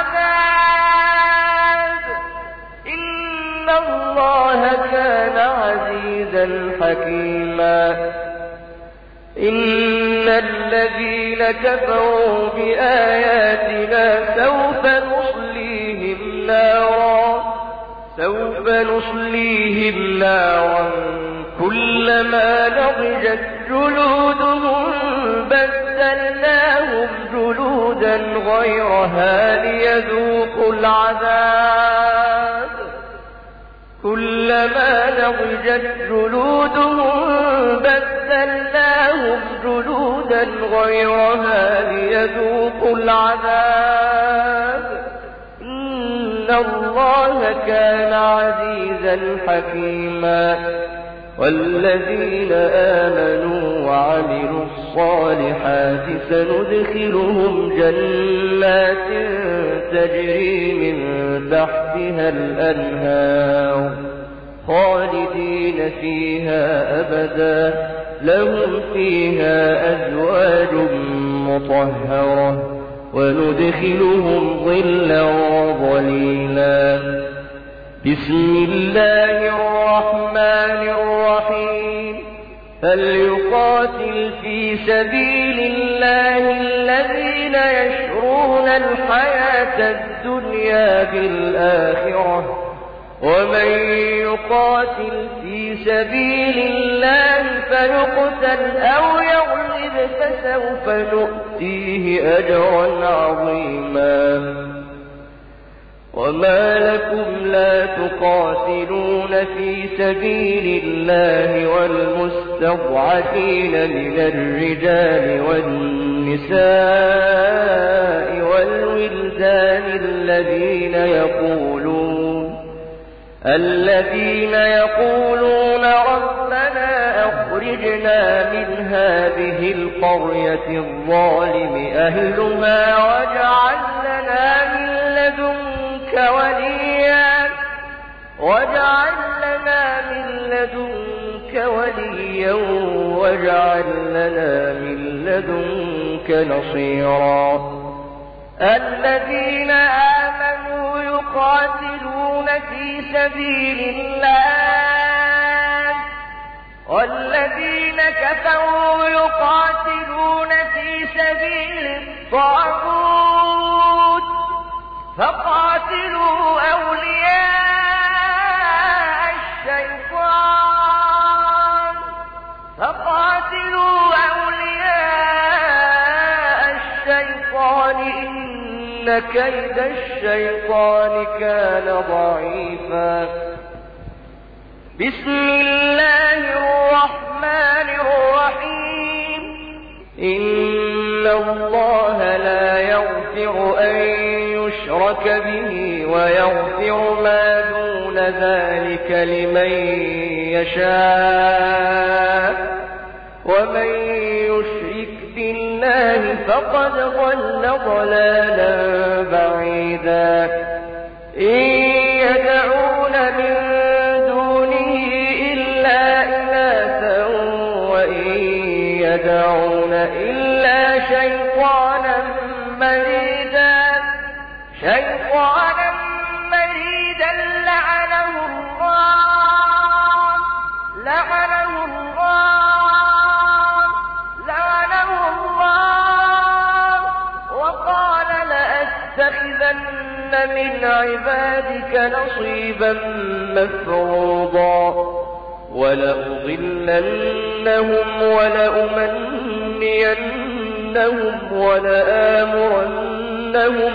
العذاب إن الله كان عزيزا حكيما. إن الذين كفروا بآياتنا سوف نصليهم نارا سوف نصليهم نارا كلما نضجت جلودهم بدلناهم جلودا غيرها ليذوقوا العذاب كلما نضجت جلودهم بدلناهم جلودا غيرها ليذوقوا العذاب إن الله كان عزيزا حكيما والذين آمنوا وعملوا الصالحات سندخلهم جنات تجري من تحتها الأنهار خالدين فيها أبدا لهم فيها أزواج مطهرة وندخلهم ظلا ظليلا بسم الله الرحمن الرحيم فليقاتل في سبيل الله الذين يشرون الحياة الدنيا بالآخرة ومن يقاتل في سبيل الله فيقتل أو يغلب فسوف نؤتيه أجرا عظيما وما لكم لا تقاتلون في سبيل الله والمستضعفين من الرجال والنساء والولدان الذين يقولون الذين يقولون ربنا أخرجنا من هذه القرية الظالم أهلها واجعل لنا من لدنك وليا واجعل لنا من لدنك وليا واجعل لنا من لدنك نصيرا الذين آمنوا يقاتلون في سبيل الله والذين كفروا يقاتلون في سبيل الطاغوت فقاتلوا أولياء الشيطان فقاتلوا أولياء الشيطان إن كيد الشيطان كان ضعيفا بسم الله الرحمن الرحيم إن الله لا يغفر أن يشرك به ويغفر ما دون ذلك لمن يشاء ومن يشرك بالله فقد ضل ضلالا بعيدا إن يدعون من دونه إلا إناثا وإن يدعون إلا شيطانا مريدا شيطانا مريدا لعنه الله لعنه الله لعنه الله وقال لأتخذن من عبادك نصيبا مفروضا ولأضلنهم ولأمنينهم ولآمرنهم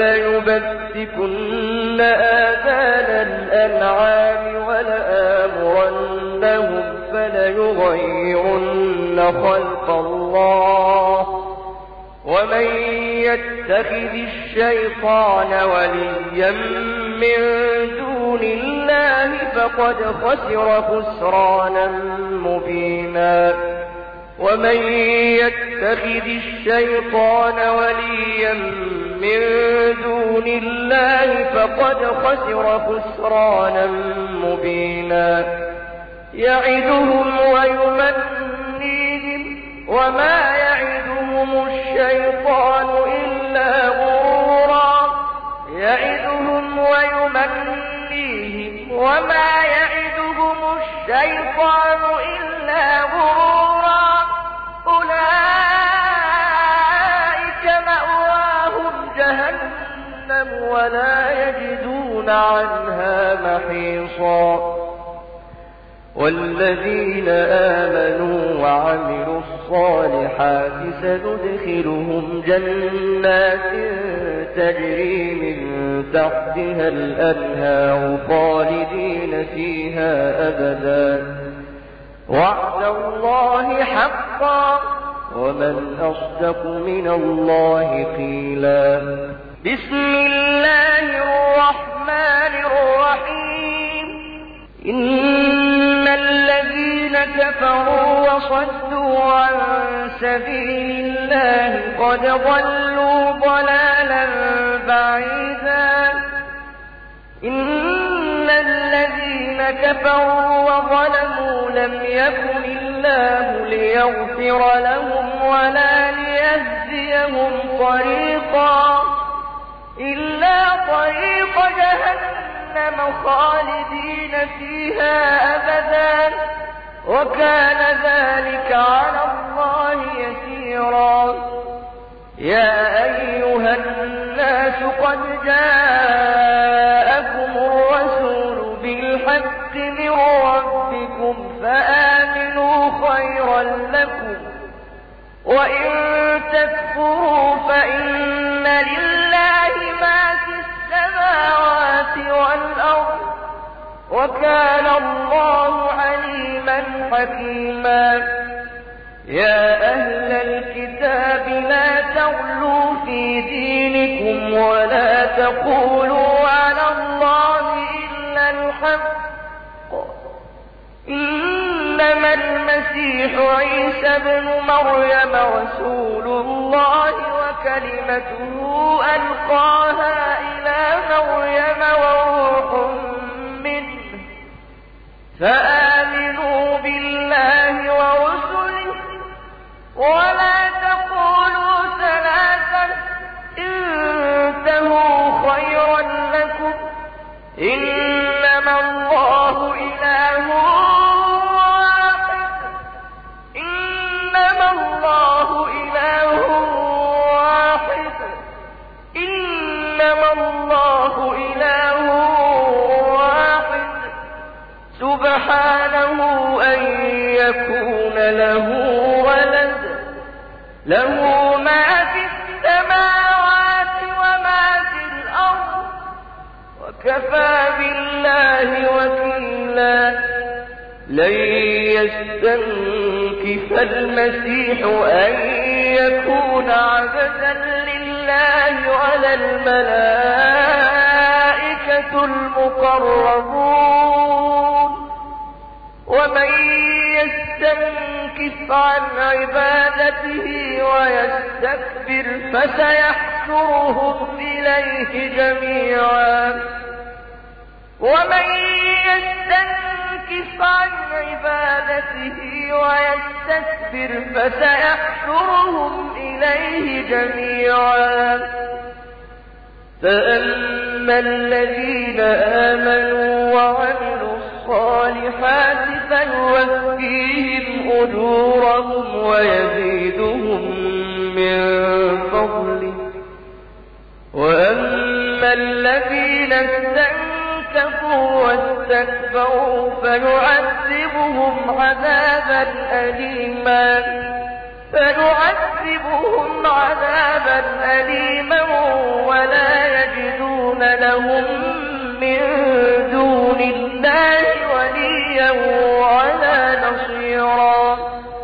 فليبتكن آذان الأنعام ولآمرنهم فليغيرن خلق الله ومن يتخذ الشيطان وليا من دون الله فقد خسر خسرانا مبينا ومن يتخذ الشيطان وليا من دون الله فقد خسر خسرانا مبينا يعدهم ويمنيهم وما يعدهم الشيطان إلا غرورا يعدهم ويمنيهم وما يعدهم الشيطان إلا غرورا أولئك مأواهم جهنم ولا يجدون عنها محيصا والذين آمنوا وعملوا الصالحات سندخلهم جنات تجري من تحتها الأنهار خالدين فيها أبدا وعد الله حقا ومن أصدق من الله قيلا. بسم الله الرحمن الرحيم. إن الذين كفروا وصدوا عن سبيل الله قد ضلوا ضلالا بعيدا. إن الذين كفروا وظلموا لم يكن الله ليغفر لهم ولا ليهديهم طريقا إلا طريق جهنم خالدين فيها أبدا وكان ذلك على الله يسيرا. يا أيها الناس قد جاءكم الرسول بالحق من ربكم فآمنوا خيرا لكم وإن تكفروا فإن لله ما في السماوات والأرض وكان الله عليما حكيما. يا أهل الكتاب لا تغلوا في دينكم ولا تقولوا على الله إلا الحق. إنما المسيح عيسى ابن مريم رسول الله وكلمته ألقاها إلى مريم وروح منه فآمنوا بالله ورسله ولا تقولوا ثلاثا انتهوا خيرا لكم إنما الله إله واحد إنما الله إله واحد إنما الله إله واحد سبحانه أن يكون له ولد له ما في السماوات وما في الأرض وكفى بالله وكيلا. لن يستنكف المسيح أن يكون عبدا لله ولا الملائكة المقربون ومن يستنكف عن عبادته ويستكبر فسيحشرهم إليه جميعا ومن يستنكف عن عبادته ويستكبر فسيحشرهم إليه جميعا. فأما الذين آمنوا وعملوا الصالحات فيوفيهم أجورهم ويزيدهم من فضله وأما الذين استنكفوا واستكبروا فيعذبهم عذابا أليما فيعذبهم عذابا أليما ولا يجدون لهم من دون الله وليا ولا نصيرا.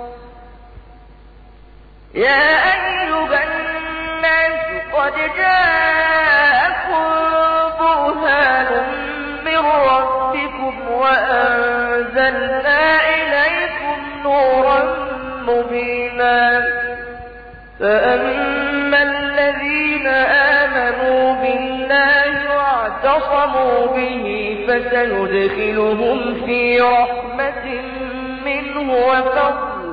يا أيها الناس قد جاءكم برهان من ربكم وأنزلنا إليكم نورا مبينا. فأما الذين آمنوا بالله واعتصموا به فسندخلهم في رحمة منه وفضل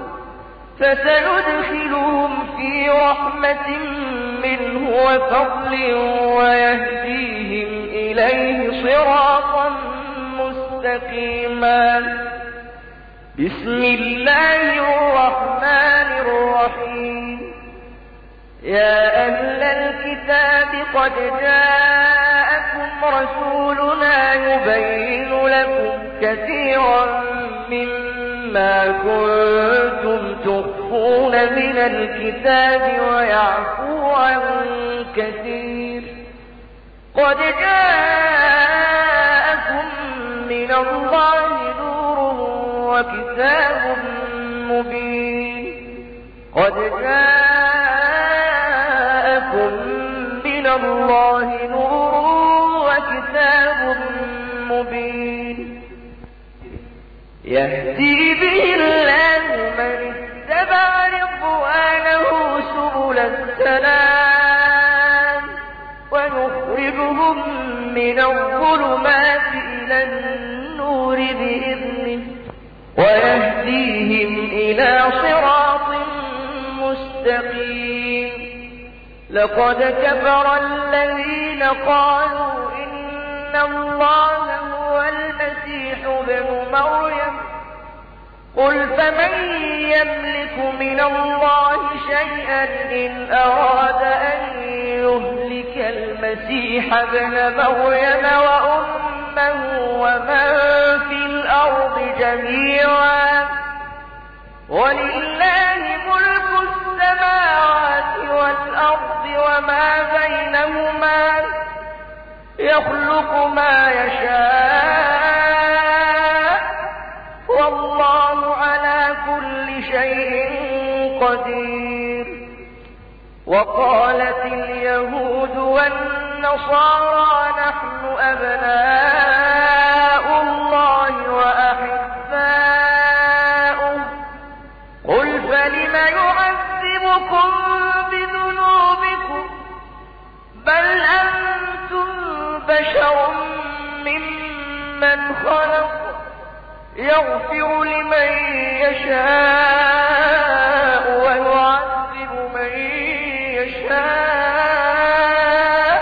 فسندخلهم في رحمة منه وفضل ويهديهم إليه صراطا مستقيما. بسم الله الرحمن الرحيم. يا أهل الكتاب قد جاءكم رسولنا يبين لكم كثيرا مما كنتم تخفون من الكتاب ويعفو عن كثير قد جاءكم من الله نور وكتاب مبين قد جاءكم من الله نور وكتاب مبين يهدي به الله من اتبع رضوانه سبل السلام ويخرجهم من الظلمات إلى النور بإذنه ويهديهم إلى صراط مستقيم لقد كفر الذين قالوا إن الله هو المسيح ابن مريم قل فمن يملك من الله شيئا إن أراد أن يهلك المسيح ابن مريم وأمه ومن في الأرض جميعا ولله ملك السماوات والأرض وما بينهما يخلق ما يشاء والله على كل شيء قدير وقالت اليهود والنصارى نحن أبناء الله وأحباؤه قل فلم يعذبكم بذنوبكم بل أنتم بشر ممن خلق يغفر لمن يشاء ويعذب من يشاء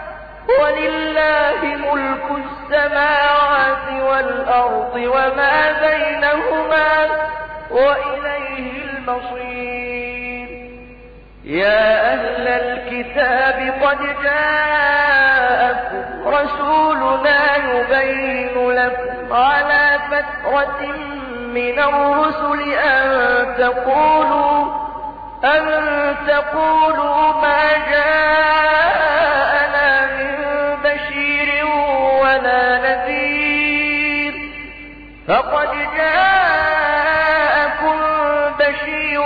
ولله ملك السماوات والأرض وما بينهما وإليه المصير يا أهل الكتاب قد جاءكم رسولنا يبين لكم على فترة من الرسل أن تقولوا أن تقولوا ما جاءنا من بشير ولا نذير فقد جاءكم بشير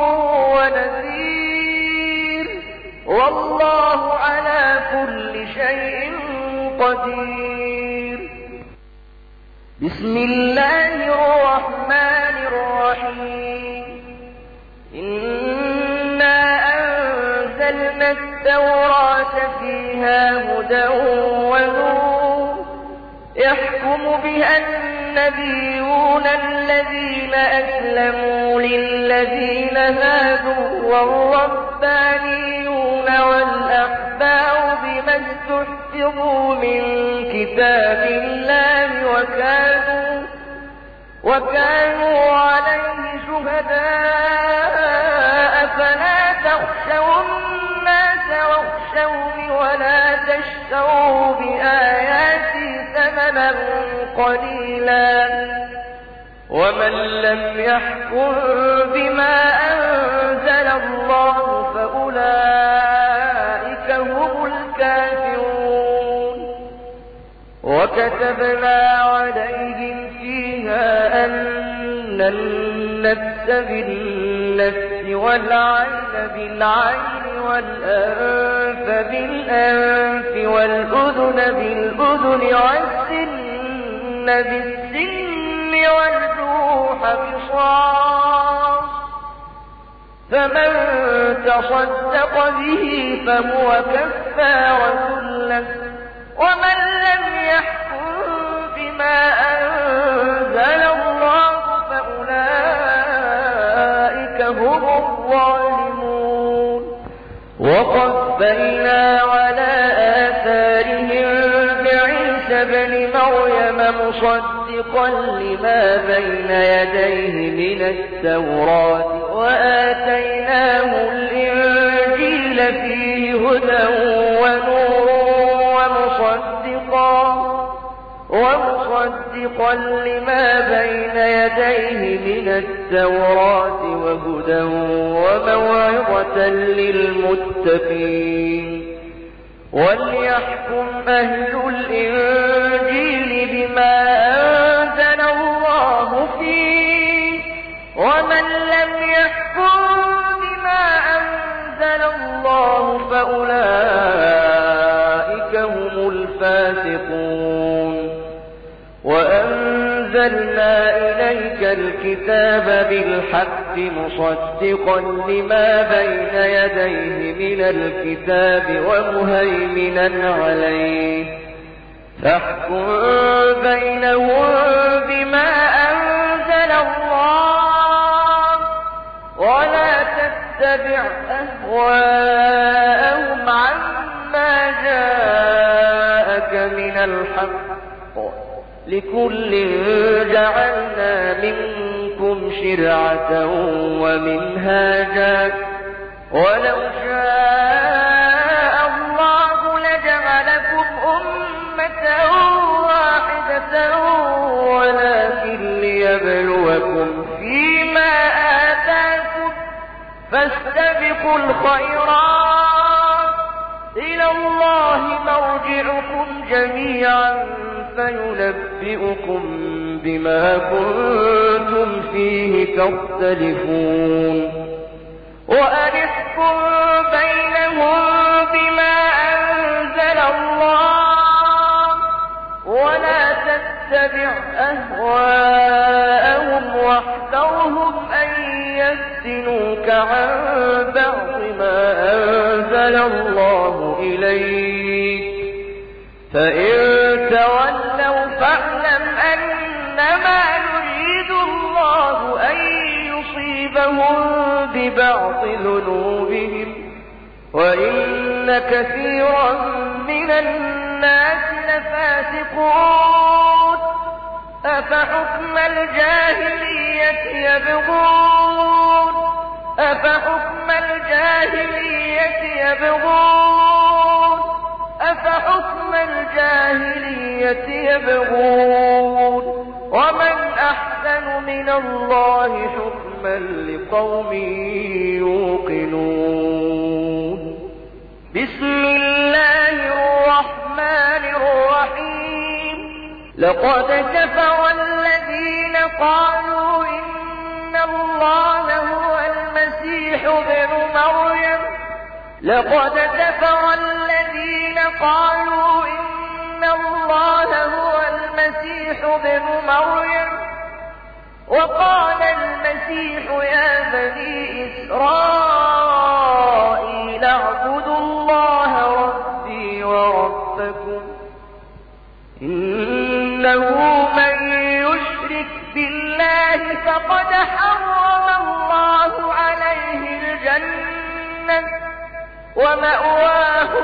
ونذير والله على كل شيء قدير بسم الله الرحمن الرحيم إنا أنزلنا التوراة فيها هدى ونور يحكم بها النبيون الذين أسلموا للذين هادوا والربانيون والأحبار بما استحفظوا من كتاب الله وكانوا وكانوا عليه شهداء فلا تخشوا الناس واخشوني ولا تشتروا بآياتي ثمنا قليلا ومن لم يحكم بما أنزل الله فأولئك هم الكافرون وكتبنا عليهم فيها أن النفس بالنفس والعين بالعين والأنف بالأنف والأذن بالأذن والسن بالسن والجروح قصاص فمن تصدق به فهو كفارة له ومن لم يحكم بما أنزل الله فأولئك هم الظالمون وقفينا على آثارهم بعيسى بن مريم مصدقا لما بين يديه من التوراة وآتيناه الإنجيل فيه هدى ونور ومصدقا ومصدقا لما بين يديه من التوراة وهدى وموعظة للمتقين وليحكم أهل الإنجيل بما أنزل الله فيه ومن لم يحكم بما أنزل الله فأولئك هم الفاسقون وأنزلنا إليك الكتاب بالحق مصدقا لما بين يديه من الكتاب ومهيمنا عليه فاحكم بينهم بما أنزل الله ولا تتبع أهواءهم عما جاءك من الحق لكل جعلنا منكم شرعة ومنهاجا ولو شاء الله لجعلكم أمة واحدة ولكن ليبلوكم فيما آتاكم فاستبقوا الخيرات إلى الله مرجعكم جميعا فينبئكم بما كنتم فيه تختلفون وأنحكم بينهم بما أنزل الله ولا تتبع أهواءهم واحذرهم أن يفتنوك عن بعض ما أنزل الله إليك فإن تولوا فاعلم أنما يريد الله أن يصيبهم ببعض ذنوبهم وإن كثيرا من الناس لفاسقون أفحكم الجاهلية يبغون أفحكم الجاهلية يبغون أفحكم الجاهلية يبغون ومن أحسن من الله حكما لقوم يوقنون بسم الله الرحمن الرحيم لقد كفر الذين قالوا إن الله هو المسيح ابن مريم لقد كفر الذين قالوا إن الله هو المسيح ابن مريم وقال المسيح يا بني إسرائيل اعبدوا الله ربي وربكم إنه من يشرك بالله فقد حرم الله عليه الجنة ومأواه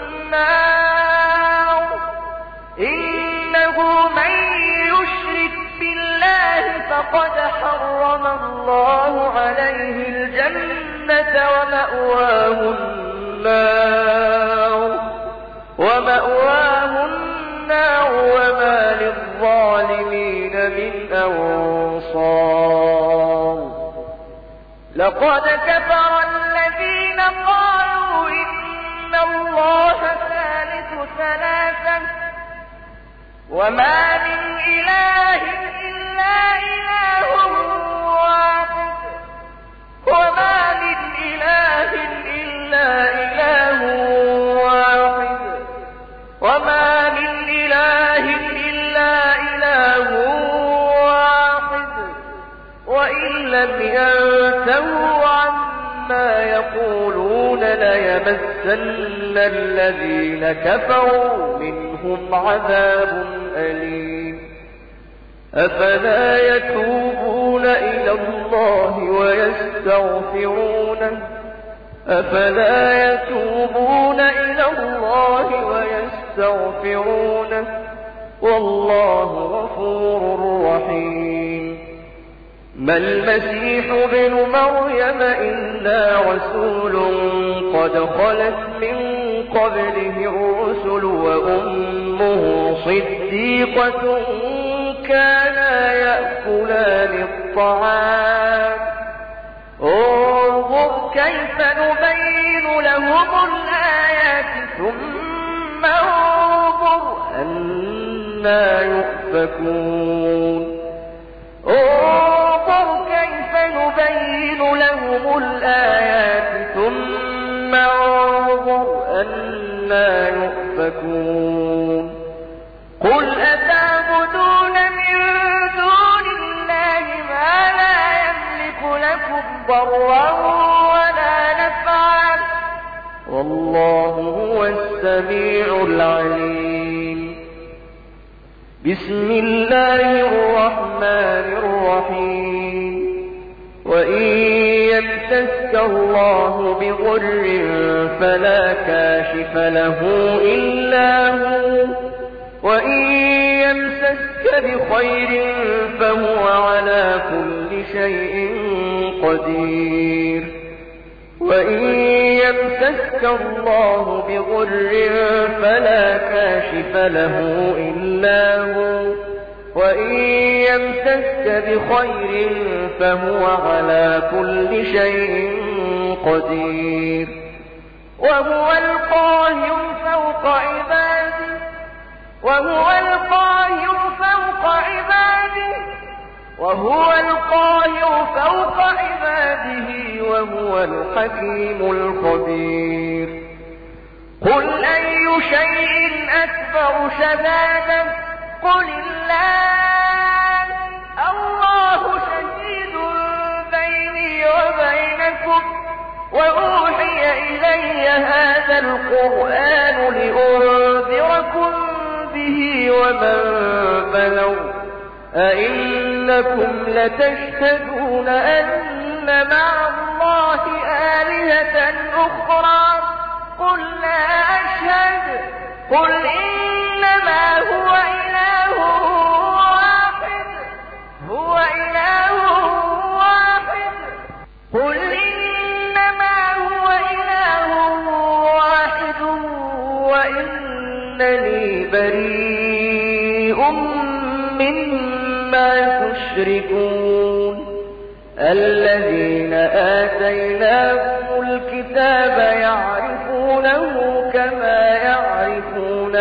النار إنه من يشرك بالله فقد حرم الله عليه الجنة ومأواه النار ومأواه النار وما للظالمين من أنصار لقد كفر الذين قالوا إن الله ثالث ثلاثة وما من إله إلا إله واحد وما من إله إلا إله واحد وما من إله إلا إله واحد وإن لم ينتهوا عما يقولون ليمسن الذين كفروا منهم عذاب أليم أفلا يتوبون إلى الله ويستغفرونه أفلا يتوبون إلى الله ويستغفرونه والله غفور رحيم ما المسيح ابن مريم إلا رسول قد خلت من قبله الرسل وأمه صديقة كانا يأكلان الطعام انظر كيف نبين لهم الآيات ثم انظر أنا يؤفكون انظر كيف نبين لهم الآيات ثم انظر أنا يؤفكون قل أتعبدون من دون الله ما لا يملك لكم ضرا ولا نفعا والله هو السميع العليم بسم الله الرحمن الرحيم وإن يمسسك الله بضر فلا كاشف له إلا هو وإن يمسسك بخير فهو على كل شيء قدير وإن يمسسك الله بضر فلا كاشف له إلا هو وإن يمسسك بخير فهو على كل شيء قدير وهو القاهر فوق عباده وهو القاهر فوق عباده وهو القاهر فوق عباده وهو الحكيم الخبير قل أي شيء أكبر شهادة قل الله الله شهيد بيني وبينكم وأوحي إلي هذا القرآن لأنذركم به ومن بلغ أئنكم لتشهدون أن مع الله آلهة أخرى قل لا أشهد قل إنما هو إله واحد هو إله واحد قل إنما هو إله واحد وإنني بريء مما تشركون الذين آتيناهم الكتاب يعرفونه كما يعرفون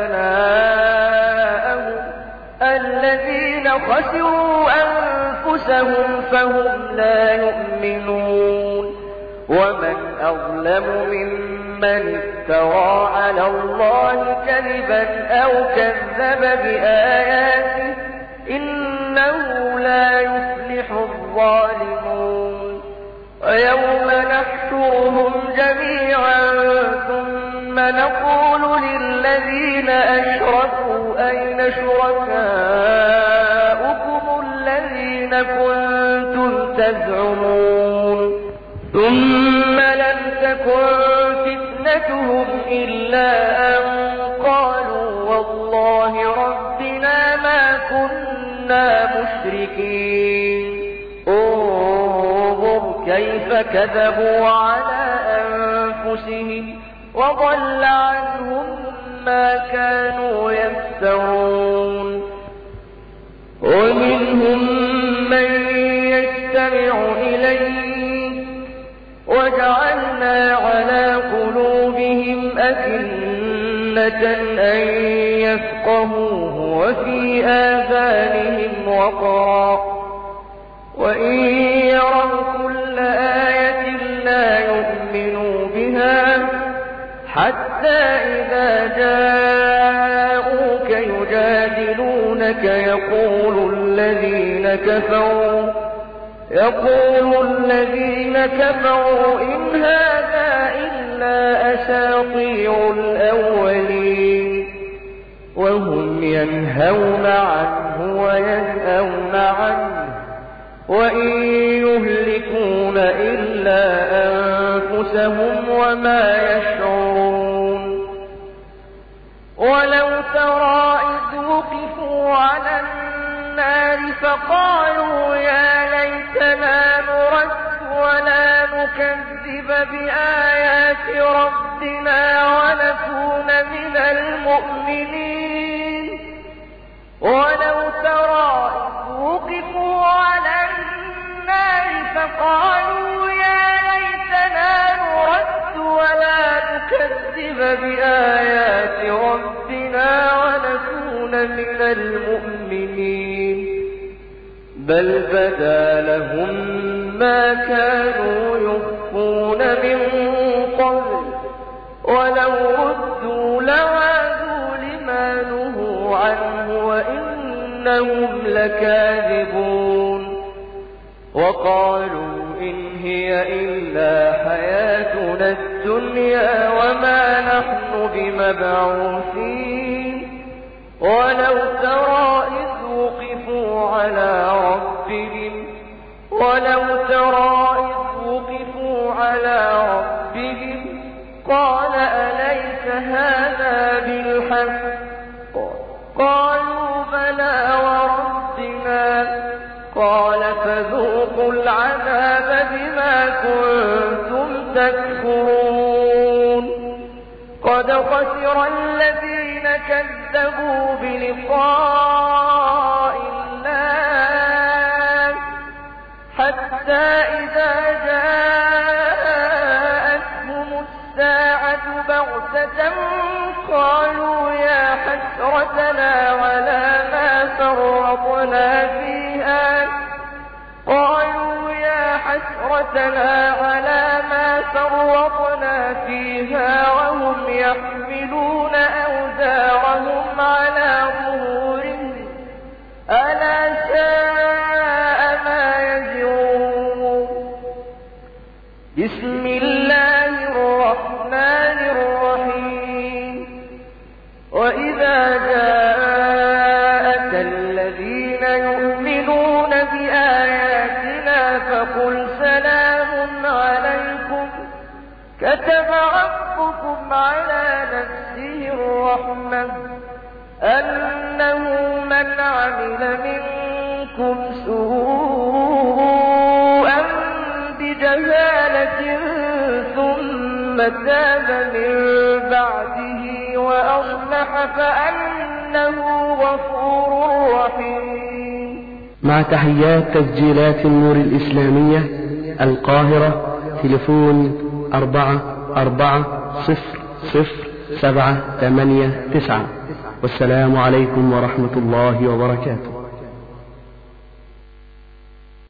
أبناءهم الذين خسروا أنفسهم فهم لا يؤمنون ومن أظلم ممن افترى على الله كذبا أو كذب بآياته إنه لا يفلح الظالمون ويوم نحشرهم جميعا ثم نقول للذين أشركوا أين شركاؤكم الذين كنتم تزعمون ثم لم تكن فتنتهم إلا أن قالوا والله ربنا ما كنا مشركين انظر كيف كذبوا على أنفسهم وضل عنهم ما كانوا يفترون ومنهم من يستمع إليك وجعلنا على قلوبهم أكنة أن يفقهوه وفي آذانهم وقرا وإن يروا كل آية لا يؤمنوا بها حتى إذا جاءوك يجادلونك يقول الذين كفروا يقول الذين كفروا إن هذا إلا أساطير الأولين وهم ينهون عنه وينأون عنه وإن يهلكون إلا أنفسهم وما يشعرون ولو ترى إذ وقفوا على النار فقالوا يا ليتنا نرد ولا نكذب بآيات ربنا ونكون من المؤمنين ولو ترى إذ وقفوا على النار فقالوا يا ليتنا نرد ولا نكذب بآيات بل بدا لهم ما كانوا يخفون من قبل ولو ردوا لعادوا لما نهوا عنه وإنهم لكاذبون وقالوا إن هي إلا حياتنا الدنيا وما نحن بمبعوثين ولو ترى إذ وقفوا على ربهم ولو ترى إذ وقفوا على ربهم قال أليس هذا بالحق قالوا بلى وربنا قال فذوقوا العذاب بما كنتم تكفرون قد خسر الذين كذبوا بلقاء الله حتى إذا جاءتهم الساعة بغتة قالوا يا حسرتنا على ما فرطنا فيها قالوا يا حسرتنا على ما فرطنا فيها وهم يحملون أوزارهم على ظهورهم ألا ساء ما يزرون بسم الله الرحمن الرحيم وإذا جاءك الذين يؤمنون بآياتنا فقل سلام عليكم كتب ربكم على نفسه الرحمة أنه من عمل منكم سوءا بجهالة ثم تاب من بعده وأصلح فأنه غفور رحيم. مع تحيات تسجيلات النور الإسلامية القاهرة، تليفون أربعة أربعة صفر صفر سبعة ثمانية تسعة. والسلام عليكم ورحمة الله وبركاته.